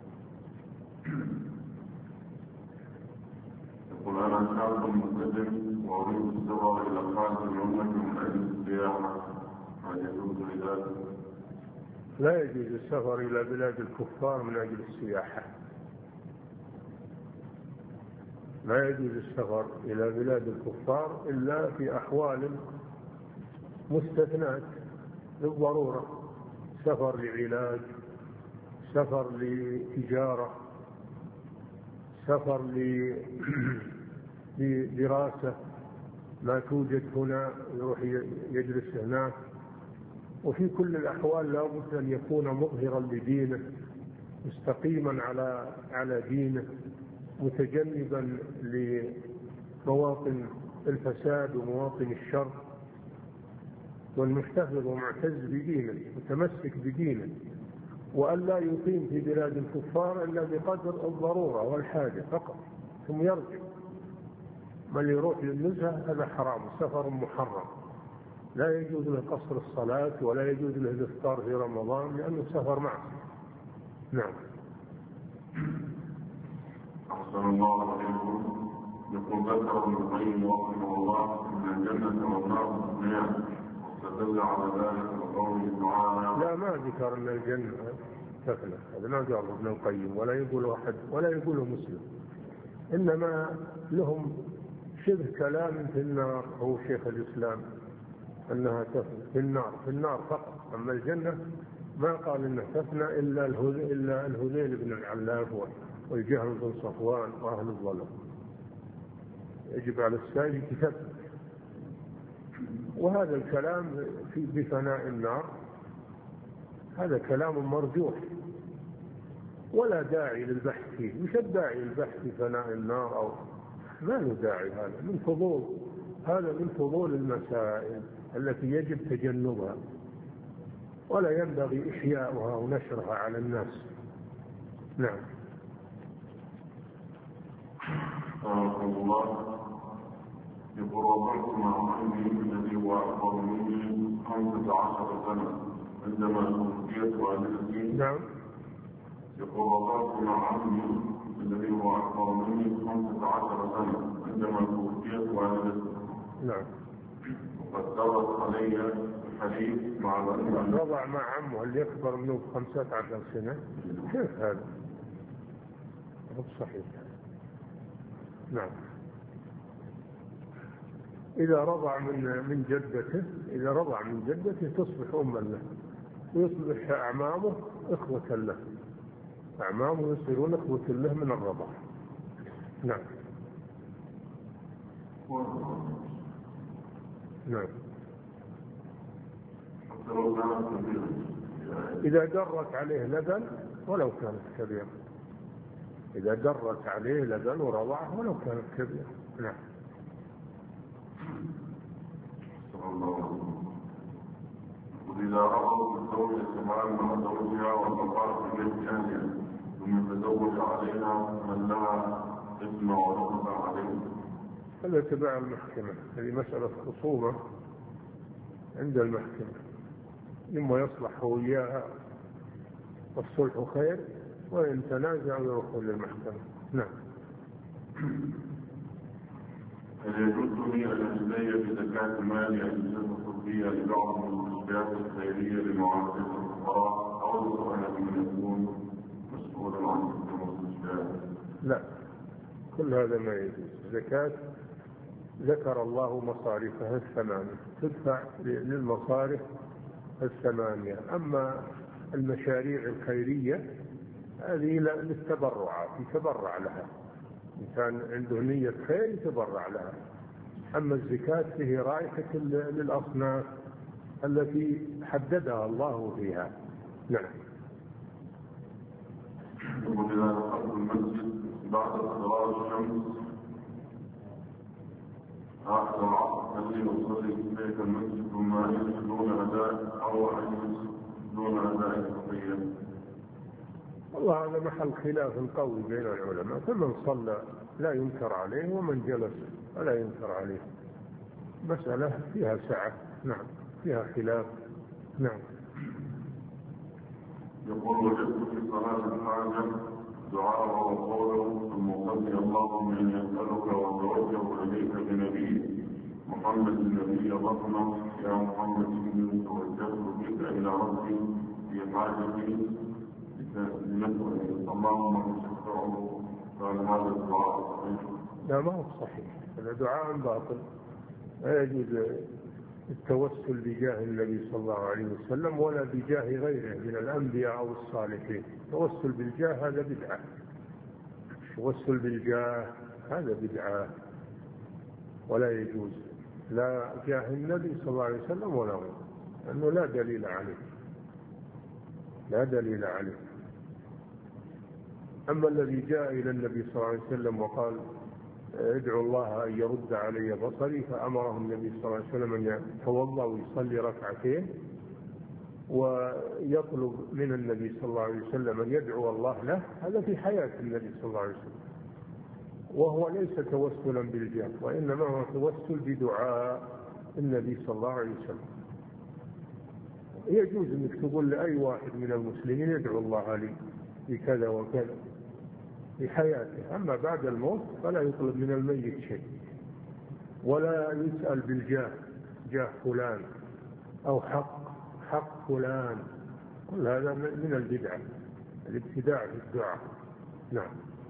يقول أنا شاب ملتزم وأريد السفر إلى خارج الأمة من أجل السياحة، هل يجوز لذلك؟ لا يجوز السفر إلى بلاد الكفار من أجل السياحة، لا يجوز السفر إلى بلاد الكفار إلا في أحوال مستثنات للضرورة، سفر لعلاج سفر لتجارة، سفر لدراسة ما توجد هنا يروح يجلس هناك. وفي كل الأحوال لا بد أن يكون مظهرا لدينه، مستقيما على دينه، متجنبا لمواطن الفساد ومواطن الشر، والمحتفظ ومعتز بدينه متمسك بدينه، وأن لا يقيم في بلاد الكفار إلا بقدر الضرورة والحاجة فقط ثم يرجع. من يروح للنزهة هذا حرام، سفر محرم، لا يجوز له قصر الصلاة ولا يجوز له الإفطار في رمضان لأنه سفر معصية. نعم. أحسن الله عليكم. يقول ذكر ابن القيم رحمه الله أن الجنة والنار اثنان، واستدل على ذلك بقوله تعالى. لا، ما ذكر أن الجنة تفنى، هذا ما قال ابن القيم ولا يقول أحد ولا يقوله مسلم، إنما لهم شبه كلام في النار. هو شيخ الإسلام أنها تفنى في النار فقط، أما الجنة ما قال إنها تفنى إلا الهذيل بن العلاف والجهم بن صفوان وأهل الظلم. يجب على السائل كتاب. وهذا الكلام بفناء النار هذا كلام مرجوح ولا داعي للبحث فيه. مش الداعي للبحث في فناء النار أو ما له داعي، هذا من فضول المسائل التي يجب تجنبها، ولا ينبغي إحياؤها ونشرها على الناس. نعم. الله يقول وقلت مع عمي الذي هو أكبر مني 15 سنة عندما توفيت والدتي. نعم. يقول وقلت مع عمي الذي هو أكبر مني 15 سنة عندما توفيت والدتي. نعم. وقد درت علي الحديث مع رضع مع عمه اللي يكبر منه ب15 سنة. كيف هذا؟ هو صحيح. نعم. إذا رضع من جدته تصبح أما له، ويصبح أعمامه إخوة له، أعمامه يصيرون إخوة له من الرضع. نعم. نعم. إذا درت عليه لبن ولو كانت كبيرة، إذا درت عليه لبن ورضعه ولو كانت كبيرة. نعم. وإذا رأوا الزوجة سماء مع زوجها والبقاء في بيت أهلها ثم تزوج عليها من لها اسم ورغب عليه. هذا تبع المحكمة، هذه مسألة خصومة عند المحكمة، إما يصلح هو إياها والصلح خير، وإن تنازعوا يروحون للمحكمة. نعم. هل يجوز لي أن أجزي بزكاة مالي أن تصرف فيها لبعض المستشفيات الخيرية لمعالجة الفقراء، أو أن يكون مسؤولا عن المستشفيات؟ لا، كل هذا ما يجوز. زكاة ذكر الله مصارفها 8 تدفع للمصارف 8. أما المشاريع الخيرية هذه للتبرعات، يتبرع لها، إن كان عنده نية خير يتبرع لها. أما الزكاة فيه رائحة للأصناف التي حددها الله فيها. نعم. وإذا دخلت المسجد بعد صلاة الشمس آخر العصر هل يصلي في بيت المسجد ثم أجلس دون أداء أو أجلس دون أداء التحية؟ والله هذا محل خلاف قوي بين العلماء، فمن صلى لا ينكر عليه ومن جلس ولا ينكر عليه. مسألة فيها سعة. نعم، فيها خلاف. نعم. يقول وجدت في صلاة الحاجة دعاء وقوله المصلي اللهم إني أسألك وأتوجه إليك بنبيك محمد النبي الرحمة يا محمد إني توجهت بك إلى ربي في حاجتي لنسأل اللهم تشفعه. قال هذا الدعاء صحيح؟ لا، ما هو صحيح، هذا دعاء باطل لا يجوز التوسل بجاه النبي صلى الله عليه وسلم ولا بجاه غيره من الأنبياء أو الصالحين. التوسل بالجاه هذا بدعة. التوسل بالجاه هذا بدعة ولا يجوز، لا جاه النبي صلى الله عليه وسلم ولا غيره، لأنه لا دليل عليه، لا دليل عليه. أما الذي جاء إلى النبي صلى الله عليه وسلم وقال ادعو الله أن يرد علي بصري، فأمره النبي صلى الله عليه وسلم أن يتوضأ ويصلي ركعتين ويطلب من النبي صلى الله عليه وسلم أن يدعو الله له، هذا في حياة النبي صلى الله عليه وسلم، وهو ليس توسلا بالجاه، وإنما هو توسل بدعاء النبي صلى الله عليه وسلم. يجوز أنك تقول لأي واحد من المسلمين يدعو الله لي بكذا وكذا في حياته، أما بعد الموت فلا يطلب من الميت شيء، ولا يسأل بالجاه، جاه فلان أو حق فلان، كل هذا من البدع، الابتداع في الدعاء. نعم.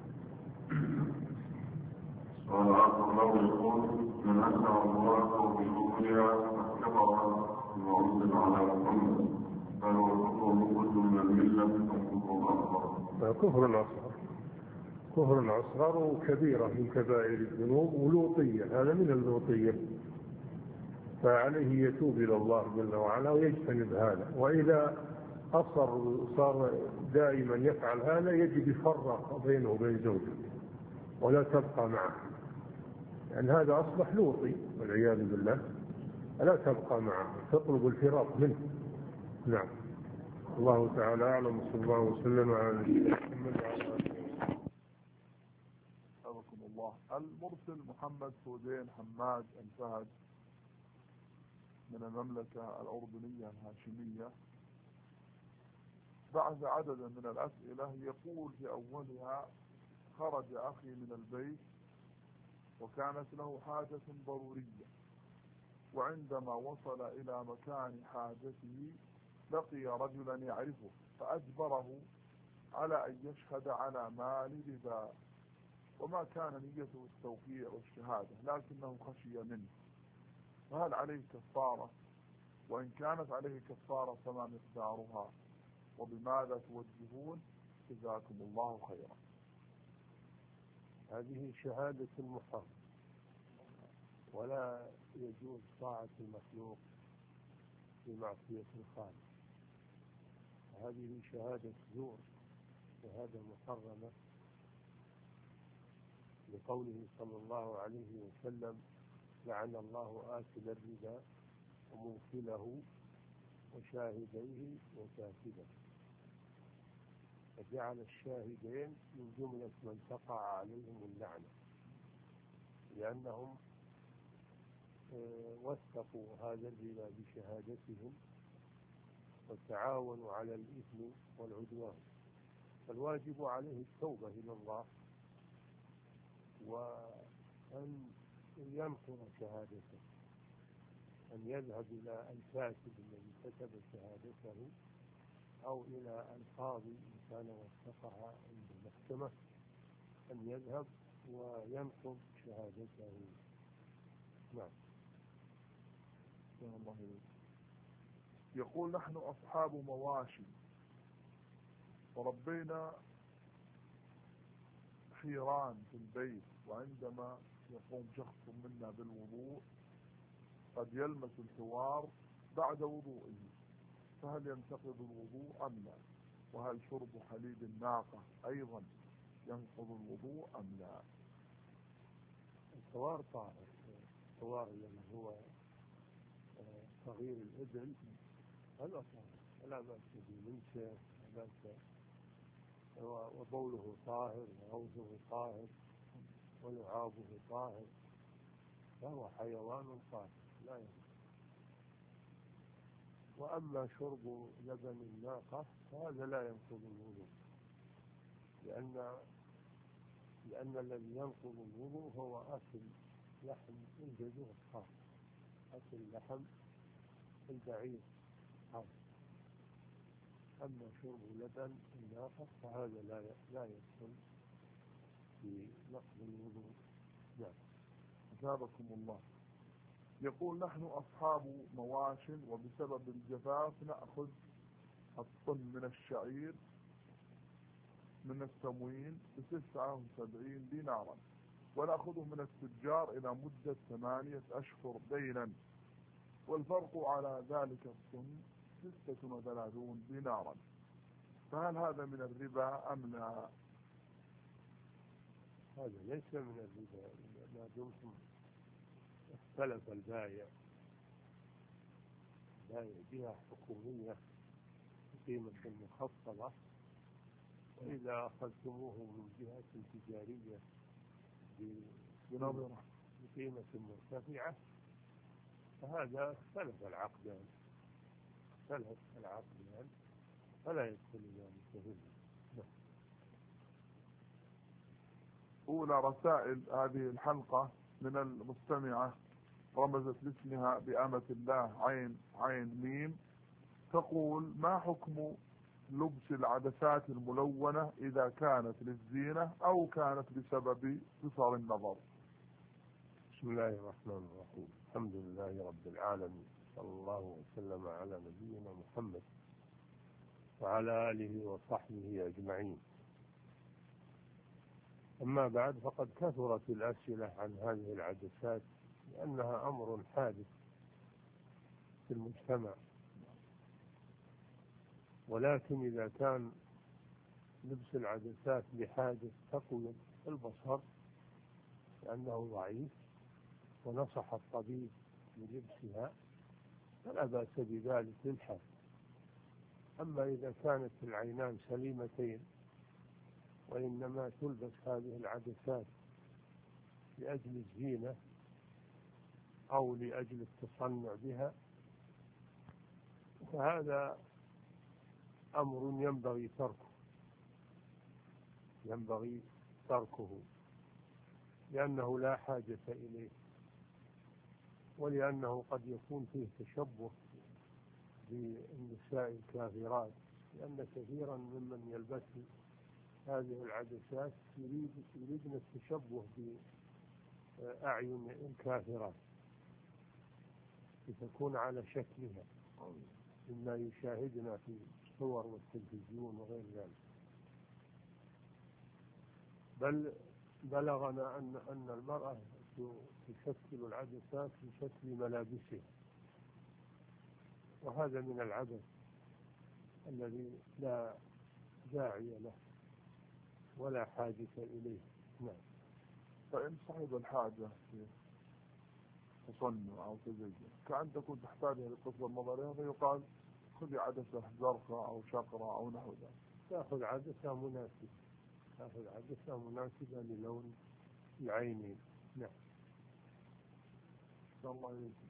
سؤال آخر له يقول: من أسمع الله في الدنيا كفر معروض على محمد، فهو كفر مخرج من الملة أم كفر أكبر؟ كفر أصغر، كفر أصغر وكبيرة من كبائر الذنوب ولوطية، هذا من اللوطية، فعليه يتوب إلى الله جل وعلا ويجتنب هذا، وإذا أصر صار دائما يفعل هذا يجب يفرق بينه وبين زوجه ولا تبقى معه، لأن هذا أصبح لوطي والعياذ بالله، لا تبقى معه، تطلب الفراق منه. نعم. الله تعالى أعلم، صلى الله وسلم على محمد وعلى آله. حفظكم الله. المرسل محمد سودين حماد الفهد من المملكة الأردنية الهاشمية بعث عددا من الأسئلة، يقول في أولها: خرج أخي من البيت وكانت له حاجة ضرورية، وعندما وصل إلى مكان حاجته لقي رجلا يعرفه فأجبره على أن يشهد على مال ربا، وما كان نيته التوقيع والشهادة لكنه خشي منه، فهل عليه كفارة؟ وإن كانت عليه كفارة فما مقدارها؟ وبماذا توجهون؟ جزاكم الله خيرا. هذه شهادة المحرم، ولا يجوز طاعة المخلوق في معصية الخالق، هذه شهادة زور، شهادة محرمة، لقوله صلى الله عليه وسلم: لعن الله آكل الربا وموكله وشاهديه وكاتبه، فجعل الشاهدين من جملة من تقع عليهم اللعنة، لأنهم وثقوا هذا الربا بشهادتهم وتعاونوا على الإثم والعدوان، فالواجب عليه التوبة إلى الله وأن ينقض شهادته، أن يذهب إلى الكاتب الذي كتب شهادته أو إلى القاضي إن كان وثقها عند المحكمة، أن يذهب وينقض شهادته. نعم. يقول: نحن أصحاب مواشي وربينا حيران في البيت، وعندما يقوم شخص منا بالوضوء قد يلمس الحوار بعد وضوئه، فهل ينتقض الوضوء أم لا؟ وهل شرب حليب الناقة أيضا ينقض الوضوء أم لا؟ الحوار طاهر، الحوار الذي هو صغير الإبل هذا طاهر، لا بأس به، منشه لا بأس، وبوله طاهر وروثه طاهر ولعابه طاهر، فهو حيوان طاهر لا ينقض. وأما شرب لبن الناقة فهذا لا ينقض الوضوء، لأن الذي ينقض الوضوء هو أكل لحم الجزور الخاص، أكل لحم البعير خاص. أما شرب لبن الناقة فهذا لا يدخل في نقض الوضوء. نعم. أجابكم الله. يقول نحن أصحاب مواش وبسبب الجفاف نأخذ الطن من الشعير من التموين ب79 دينارا، ونأخذه من التجار إلى مدة 8 أشهر دينا، والفرق على ذلك الطن 36 دينارا، فهل هذا من الربا أم لا؟ هذا ليس من الربا ما دمتم اختلف البائع جهة حكومية بقيمة مخفضة، وإذا أخذتموه من جهة تجارية بقيمة مرتفعة فهذا اختلف العقدان فلا يدخل ذلك الربا. أولى رسائل هذه الحلقة من المستمعة رمزت لاسمها بأمة الله عين ميم، تقول: ما حكم لبس العدسات الملونة إذا كانت للزينة أو كانت بسبب قصر النظر؟ بسم الله الرحمن الرحيم، الحمد لله رب العالمين، صلى الله وسلم على نبينا محمد وعلى آله وصحبه أجمعين. أما بعد، فقد كثرت الأسئلة عن هذه العدسات لأنها أمر حادث في المجتمع، ولكن إذا كان لبس العدسات لحاجة تقوية البصر لأنه ضعيف ونصح الطبيب بلبسها فلا بأس بذلك للحاجة. أما إذا كانت العينان سليمتين وإنما تلبس هذه العدسات لأجل الزينة أو لأجل التصنع بها فهذا أمر ينبغي تركه لأنه لا حاجة إليه، ولأنه قد يكون فيه تشبه بالنساء الكافرات، لأن كثيرا ممن يلبسن هذه العدسات يريدن التشبه بأعين الكافرات لتكون على شكلها مما يشاهدنا في الصور والتلفزيون وغير ذلك. بل بلغنا أن المرأة تشكل العدسات في شكل ملابسها، وهذا من العبث الذي لا داعي له ولا حاجة إليه. نعم. فإن صاحب الحاجة في تصنع أو تزين كأن تكون تحتاجها لقصر النظر فيقال خذي عدسة زرقاء أو شقراء أو نحو ذلك. تأخذ عدسة مناسبة للون العينين. نعم. الله يجزيك.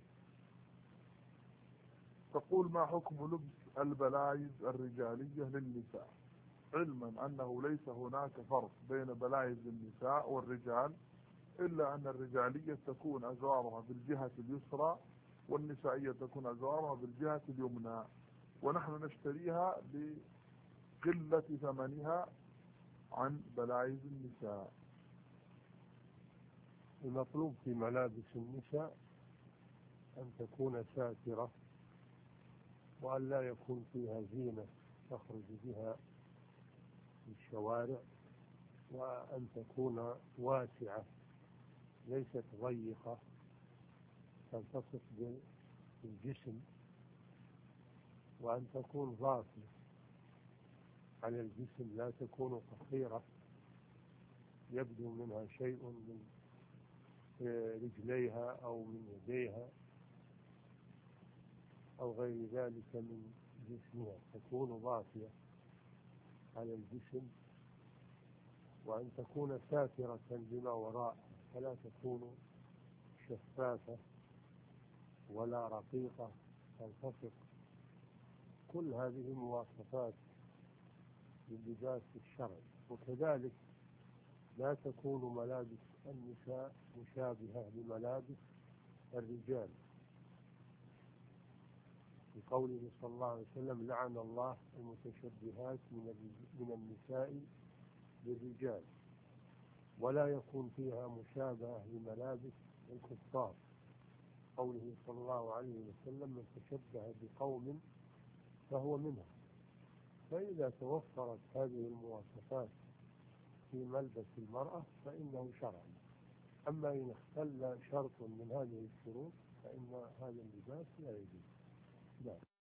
تقول: ما حكم لبس البلايز الرجالية للنساء، علما أنه ليس هناك فرق بين بلايز النساء والرجال، إلا أن الرجالية تكون أزرارها بالجهة اليسرى والنسائية تكون أزرارها بالجهة اليمنى، ونحن نشتريها بقلة ثمنها عن بلايز النساء. المطلوب في ملابس النساء أن تكون ساترة وأن لا يكون فيها زينة تخرج بها في الشوارع، وأن تكون واسعة ليست ضيقة تلتصق بالجسم، وأن تكون ضافية على الجسم لا تكون قصيرة يبدو منها شيء من رجليها أو من يديها أو غير ذلك من جسمها، تكون ضافية على الجسم، وأن تكون ساترة بما وراء فلا تكون شفافة ولا رقيقة تلتصق. كل هذه مواصفات للباس الشرعي. وكذلك لا تكون ملابس النساء مشابهة لملابس الرجال، بقوله صلى الله عليه وسلم: لعن الله المتشبهات من النساء بالرجال. ولا يكون فيها مشابهة لملابس الكفار، قوله صلى الله عليه وسلم: من تشبه بقوم فهو منهم. فإذا توفرت هذه المواصفات في ملبس المرأة فإنه شرع. أما إن اختل شرط من هذه الشروط فإن هذا اللباس لا يجوز.